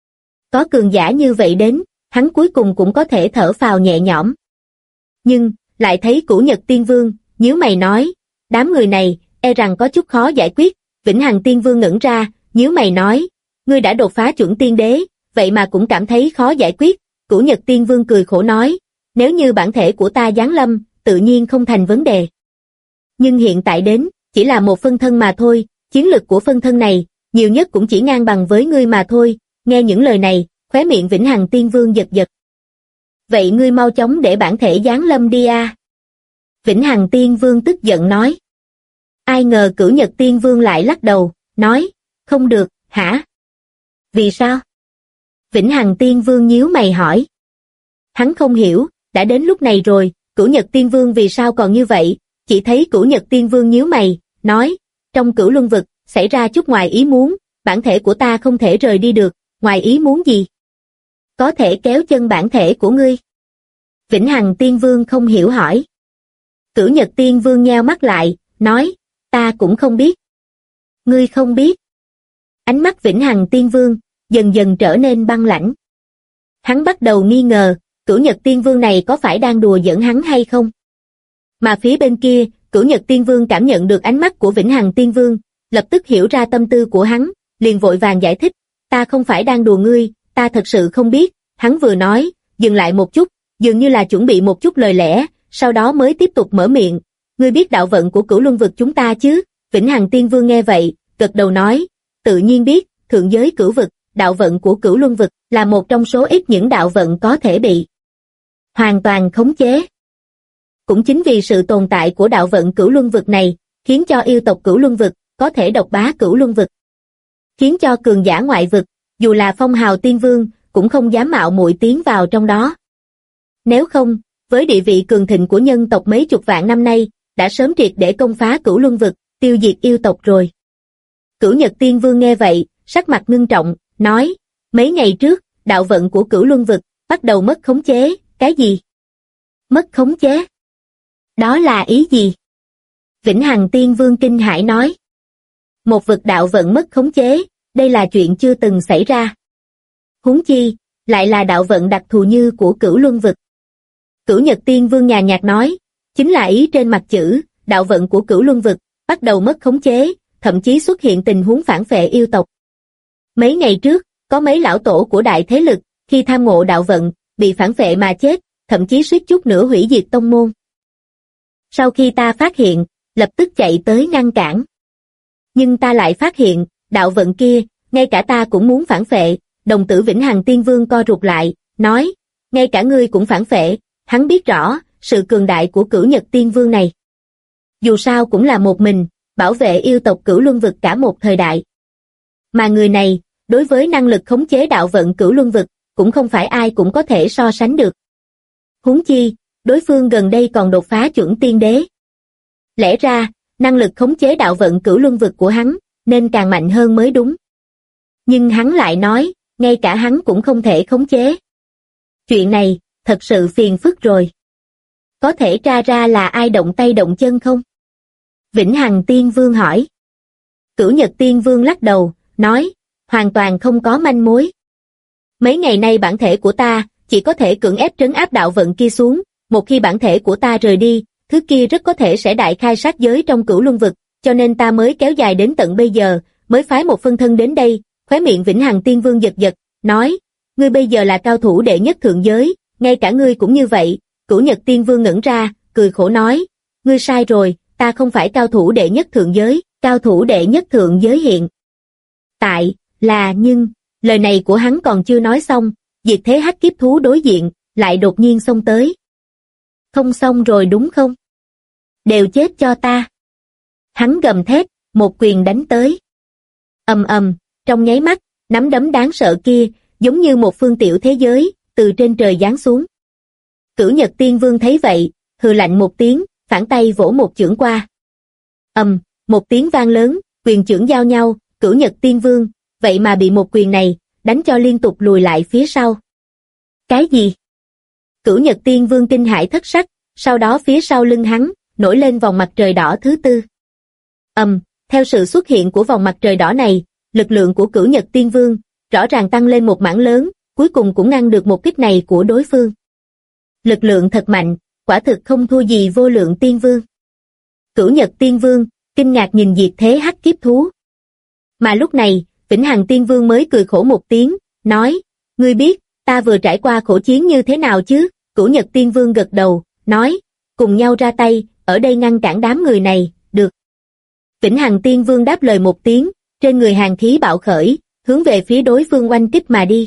Có cường giả như vậy đến, hắn cuối cùng cũng có thể thở phào nhẹ nhõm. Nhưng, lại thấy Cửu Nhật Tiên Vương, nhíu mày nói, đám người này, e rằng có chút khó giải quyết. Vĩnh Hằng Tiên Vương ngẩn ra, nhíu mày nói, ngươi đã đột phá chuẩn tiên đế, vậy mà cũng cảm thấy khó giải quyết. Cửu Nhật Tiên Vương cười khổ nói, nếu như bản thể của ta giáng lâm, tự nhiên không thành vấn đề. Nhưng hiện tại đến, chỉ là một phân thân mà thôi, chiến lực của phân thân này, nhiều nhất cũng chỉ ngang bằng với ngươi mà thôi. Nghe những lời này, khóe miệng Vĩnh Hằng Tiên Vương giật giật. Vậy ngươi mau chóng để bản thể giáng lâm đi a. Vĩnh Hằng Tiên Vương tức giận nói. Ai ngờ Cửu Nhật Tiên Vương lại lắc đầu, nói, không được, hả? Vì sao? Vĩnh Hằng Tiên Vương nhíu mày hỏi. Hắn không hiểu, đã đến lúc này rồi, Cửu Nhật Tiên Vương vì sao còn như vậy? Chỉ thấy Cửu Nhật Tiên Vương nhíu mày, nói, trong Cửu Luân Vực, xảy ra chút ngoài ý muốn, bản thể của ta không thể rời đi được, ngoài ý muốn gì? Có thể kéo chân bản thể của ngươi. Vĩnh Hằng Tiên Vương không hiểu hỏi. Cửu Nhật Tiên Vương nheo mắt lại, nói, ta cũng không biết. Ngươi không biết. Ánh mắt Vĩnh Hằng Tiên Vương, dần dần trở nên băng lãnh. Hắn bắt đầu nghi ngờ, Cửu Nhật Tiên Vương này có phải đang đùa giỡn hắn hay không? Mà phía bên kia, Cửu Nhật Tiên Vương cảm nhận được ánh mắt của Vĩnh Hằng Tiên Vương, lập tức hiểu ra tâm tư của hắn, liền vội vàng giải thích, ta không phải đang đùa ngươi, ta thật sự không biết. Hắn vừa nói, dừng lại một chút, dường như là chuẩn bị một chút lời lẽ, sau đó mới tiếp tục mở miệng, ngươi biết đạo vận của Cửu Luân vực chúng ta chứ? Vĩnh Hằng Tiên Vương nghe vậy, gật đầu nói, tự nhiên biết, thượng giới cửu vực, đạo vận của Cửu Luân vực là một trong số ít những đạo vận có thể bị hoàn toàn khống chế. Cũng chính vì sự tồn tại của đạo vận Cửu Luân vực này, khiến cho yêu tộc Cửu Luân vực có thể độc bá Cửu Luân vực, khiến cho cường giả ngoại vực, dù là phong hào tiên vương, cũng không dám mạo muội tiến vào trong đó. Nếu không, với địa vị cường thịnh của nhân tộc mấy chục vạn năm nay, đã sớm triệt để công phá Cửu Luân vực, tiêu diệt yêu tộc rồi. Cửu Nhật Tiên Vương nghe vậy, sắc mặt ngưng trọng, nói, mấy ngày trước, đạo vận của Cửu Luân vực bắt đầu mất khống chế. Cái gì? Mất khống chế? Đó là ý gì? Vĩnh Hằng Tiên Vương kinh hãi nói. Một vực đạo vận mất khống chế, đây là chuyện chưa từng xảy ra. Huống chi, lại là đạo vận đặc thù như của Cửu Luân vực. Cửu Nhật Tiên Vương nhàn nhạt nói, chính là ý trên mặt chữ, đạo vận của Cửu Luân vực bắt đầu mất khống chế, thậm chí xuất hiện tình huống phản phệ yêu tộc. Mấy ngày trước, có mấy lão tổ của đại thế lực, khi tham ngộ đạo vận, bị phản phệ mà chết, thậm chí suýt chút nữa hủy diệt tông môn. Sau khi ta phát hiện, lập tức chạy tới ngăn cản. Nhưng ta lại phát hiện, đạo vận kia, ngay cả ta cũng muốn phản phệ. Đồng tử Vĩnh Hằng Tiên Vương co rụt lại, nói, ngay cả ngươi cũng phản phệ. Hắn biết rõ, sự cường đại của Cửu Nhật Tiên Vương này. Dù sao cũng là một mình, bảo vệ yêu tộc Cửu Luân vực cả một thời đại. Mà người này, đối với năng lực khống chế đạo vận Cửu Luân vực, cũng không phải ai cũng có thể so sánh được. Huống chi, đối phương gần đây còn đột phá chuẩn tiên đế. Lẽ ra, năng lực khống chế đạo vận Cửu Luân vực của hắn, nên càng mạnh hơn mới đúng. Nhưng hắn lại nói, ngay cả hắn cũng không thể khống chế. Chuyện này, thật sự phiền phức rồi. Có thể tra ra là ai động tay động chân không? Vĩnh Hằng Tiên Vương hỏi. Cửu Nhật Tiên Vương lắc đầu, nói, hoàn toàn không có manh mối. Mấy ngày nay bản thể của ta, chỉ có thể cưỡng ép trấn áp đạo vận kia xuống, một khi bản thể của ta rời đi, thứ kia rất có thể sẽ đại khai sát giới trong Cửu Luân vực, cho nên ta mới kéo dài đến tận bây giờ, mới phái một phân thân đến đây. Khóe miệng Vĩnh Hằng Tiên Vương giật giật, nói, ngươi bây giờ là cao thủ đệ nhất thượng giới, ngay cả ngươi cũng như vậy. Cửu Nhật Tiên Vương ngẩn ra, cười khổ nói, ngươi sai rồi, ta không phải cao thủ đệ nhất thượng giới, cao thủ đệ nhất thượng giới hiện tại là nhưng, lời này của hắn còn chưa nói xong, diệt thế hắc kiếp thú đối diện, lại đột nhiên xông tới. Không xong rồi đúng không? Đều chết cho ta. Hắn gầm thét, một quyền đánh tới. Ầm ầm, trong nháy mắt, nắm đấm đáng sợ kia, giống như một phương tiểu thế giới, từ trên trời giáng xuống. Cửu Nhật Tiên Vương thấy vậy, hừ lạnh một tiếng, phản tay vỗ một chưởng qua. Một tiếng vang lớn, quyền chưởng giao nhau, Cửu Nhật Tiên Vương, vậy mà bị một quyền này, đánh cho liên tục lùi lại phía sau. Cái gì? Cửu Nhật Tiên Vương kinh hãi thất sắc, sau đó phía sau lưng hắn, nổi lên vòng mặt trời đỏ thứ tư. Theo sự xuất hiện của vòng mặt trời đỏ này, lực lượng của Cửu Nhật Tiên Vương, rõ ràng tăng lên một mảng lớn, cuối cùng cũng ngăn được một kích này của đối phương. Lực lượng thật mạnh, quả thực không thua gì Vô Lượng Tiên Vương. Cửu Nhật Tiên Vương, kinh ngạc nhìn diệt thế hắc kiếp thú. Mà lúc này, Vĩnh Hằng Tiên Vương mới cười khổ một tiếng, nói, ngươi biết, ta vừa trải qua khổ chiến như thế nào chứ? Cửu Nhật Tiên Vương gật đầu, nói, cùng nhau ra tay, ở đây ngăn cản đám người này, được. Vĩnh Hằng Tiên Vương đáp lời một tiếng, trên người hàn khí bạo khởi, hướng về phía đối phương oanh kích mà đi.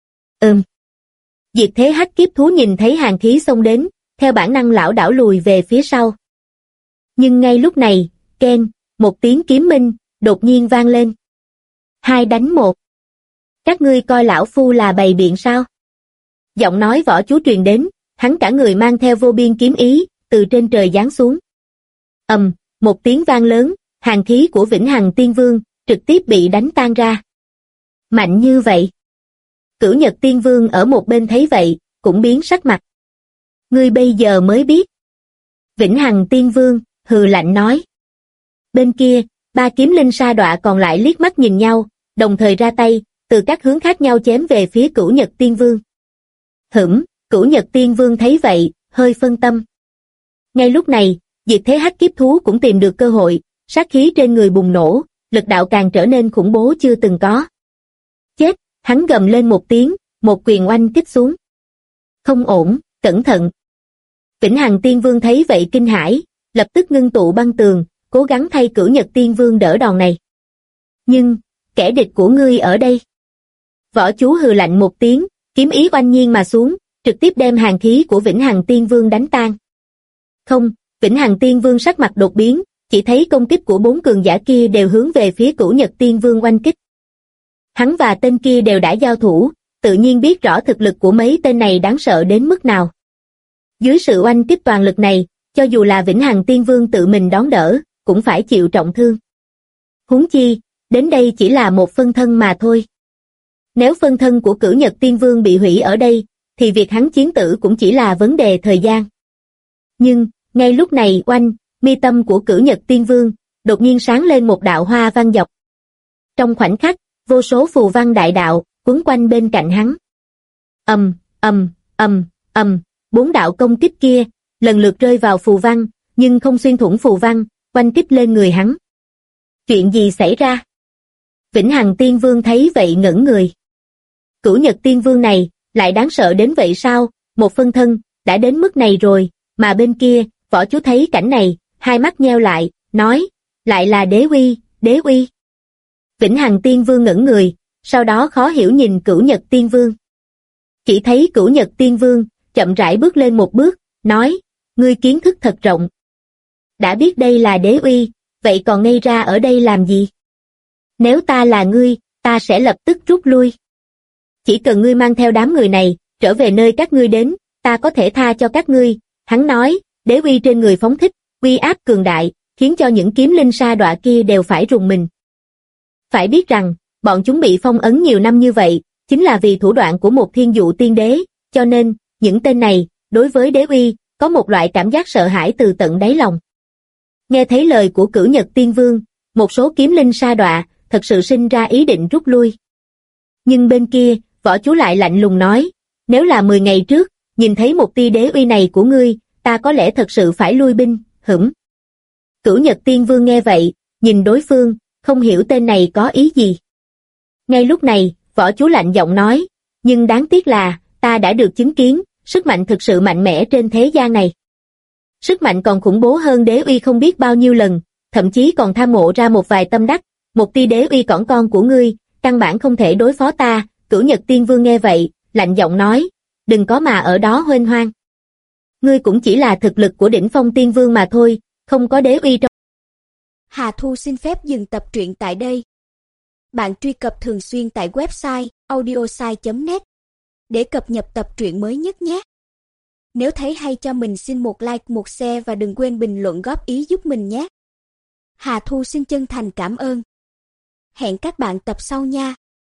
Diệt thế hắc kiếp thú nhìn thấy hàn khí xông đến, theo bản năng lảo đảo lùi về phía sau. Nhưng ngay lúc này, keng, một tiếng kiếm minh, đột nhiên vang lên. 2 đánh 1. Các ngươi coi lão phu là bày biện sao? Giọng nói võ chú truyền đến, hắn cả người mang theo vô biên kiếm ý, từ trên trời giáng xuống. Một tiếng vang lớn, hàn khí của Vĩnh Hằng Tiên Vương, trực tiếp bị đánh tan ra. Mạnh như vậy. Cửu Nhật Tiên Vương ở một bên thấy vậy, cũng biến sắc mặt. Ngươi bây giờ mới biết. Vĩnh Hằng Tiên Vương, hừ lạnh nói. Bên kia, 3 kiếm linh sa đọa còn lại liếc mắt nhìn nhau, đồng thời ra tay, từ các hướng khác nhau chém về phía Cửu Nhật Tiên Vương. Cửu Nhật Tiên Vương thấy vậy, hơi phân tâm. Ngay lúc này, Diệt Thế Hắc Kiếp Thú cũng tìm được cơ hội, sát khí trên người bùng nổ, lực đạo càng trở nên khủng bố chưa từng có. Chết, hắn gầm lên một tiếng, một quyền oanh kích xuống. Không ổn, cẩn thận. Vĩnh Hằng Tiên Vương thấy vậy kinh hãi, lập tức ngưng tụ băng tường, cố gắng thay Cửu Nhật Tiên Vương đỡ đòn này. Nhưng, kẻ địch của ngươi ở đây. Võ chú hừ lạnh một tiếng, kiếm ý oanh nhiên mà xuống, trực tiếp đem hàn khí của Vĩnh Hằng Tiên Vương đánh tan. Không, Vĩnh Hằng Tiên Vương sắc mặt đột biến, chỉ thấy công kích của 4 cường giả kia đều hướng về phía Cửu Nhật Tiên Vương oanh kích. Hắn và tên kia đều đã giao thủ, tự nhiên biết rõ thực lực của mấy tên này đáng sợ đến mức nào. Dưới sự oanh kích toàn lực này, cho dù là Vĩnh Hằng Tiên Vương tự mình đón đỡ, cũng phải chịu trọng thương. Huống chi, đến đây chỉ là một phân thân mà thôi. Nếu phân thân của Cửu Nhật Tiên Vương bị hủy ở đây, thì việc hắn chiến tử cũng chỉ là vấn đề thời gian. Nhưng, ngay lúc này oanh, mi tâm của Cửu Nhật Tiên Vương, đột nhiên sáng lên một đạo hoa văn dọc. Trong khoảnh khắc, vô số phù văn đại đạo, quấn quanh bên cạnh hắn. Bốn đạo công kích kia, lần lượt rơi vào phù văn, nhưng không xuyên thủng phù văn, oanh kích lên người hắn. Chuyện gì xảy ra? Vĩnh Hằng Tiên Vương thấy vậy ngẩn người. Cửu Nhật Tiên Vương này, lại đáng sợ đến vậy sao? Một phân thân, đã đến mức này rồi, mà bên kia, Võ Chú thấy cảnh này, hai mắt nheo lại, nói, lại là đế uy. Vĩnh Hằng Tiên Vương ngẩn người, sau đó khó hiểu nhìn Cửu Nhật Tiên Vương. Chỉ thấy Cửu Nhật Tiên Vương, chậm rãi bước lên một bước, nói, ngươi kiến thức thật rộng. Đã biết đây là đế uy, vậy còn ngây ra ở đây làm gì? Nếu ta là ngươi, ta sẽ lập tức rút lui. Chỉ cần ngươi mang theo đám người này, trở về nơi các ngươi đến, ta có thể tha cho các ngươi. Hắn nói, đế uy trên người phóng thích, uy áp cường đại, khiến cho những kiếm linh sa đọa kia đều phải rùng mình. Phải biết rằng, bọn chúng bị phong ấn nhiều năm như vậy, chính là vì thủ đoạn của một thiên dụ tiên đế, cho nên, những tên này, đối với đế uy, có một loại cảm giác sợ hãi từ tận đáy lòng. Nghe thấy lời của Cửu Nhật Tiên Vương, một số kiếm linh sa đọa, thật sự sinh ra ý định rút lui. Nhưng bên kia, Võ Chú lại lạnh lùng nói, nếu là 10 ngày trước, nhìn thấy một tia đế uy này của ngươi, ta có lẽ thật sự phải lui binh. Cửu Nhật Tiên Vương nghe vậy, nhìn đối phương, không hiểu tên này có ý gì. Ngay lúc này, Võ Chú lạnh giọng nói, nhưng đáng tiếc là, ta đã được chứng kiến, sức mạnh thực sự mạnh mẽ trên thế gian này. Sức mạnh còn khủng bố hơn đế uy không biết bao nhiêu lần, thậm chí còn tham ngộ ra một vài tâm đắc, một tia đế uy cỏn con của ngươi, căn bản không thể đối phó ta. Cửu Nhật Tiên Vương nghe vậy, lạnh giọng nói, đừng có mà ở đó huênh hoang. Ngươi cũng chỉ là thực lực của đỉnh phong tiên vương mà thôi, không có đế uy trong. Hà Thu xin phép dừng tập truyện tại đây. Bạn truy cập thường xuyên tại website audiosai.net để cập nhật tập truyện mới nhất nhé. Nếu thấy hay cho mình xin một like, một share và đừng quên bình luận góp ý giúp mình nhé. Hà Thu xin chân thành cảm ơn. Hẹn các bạn tập sau nha.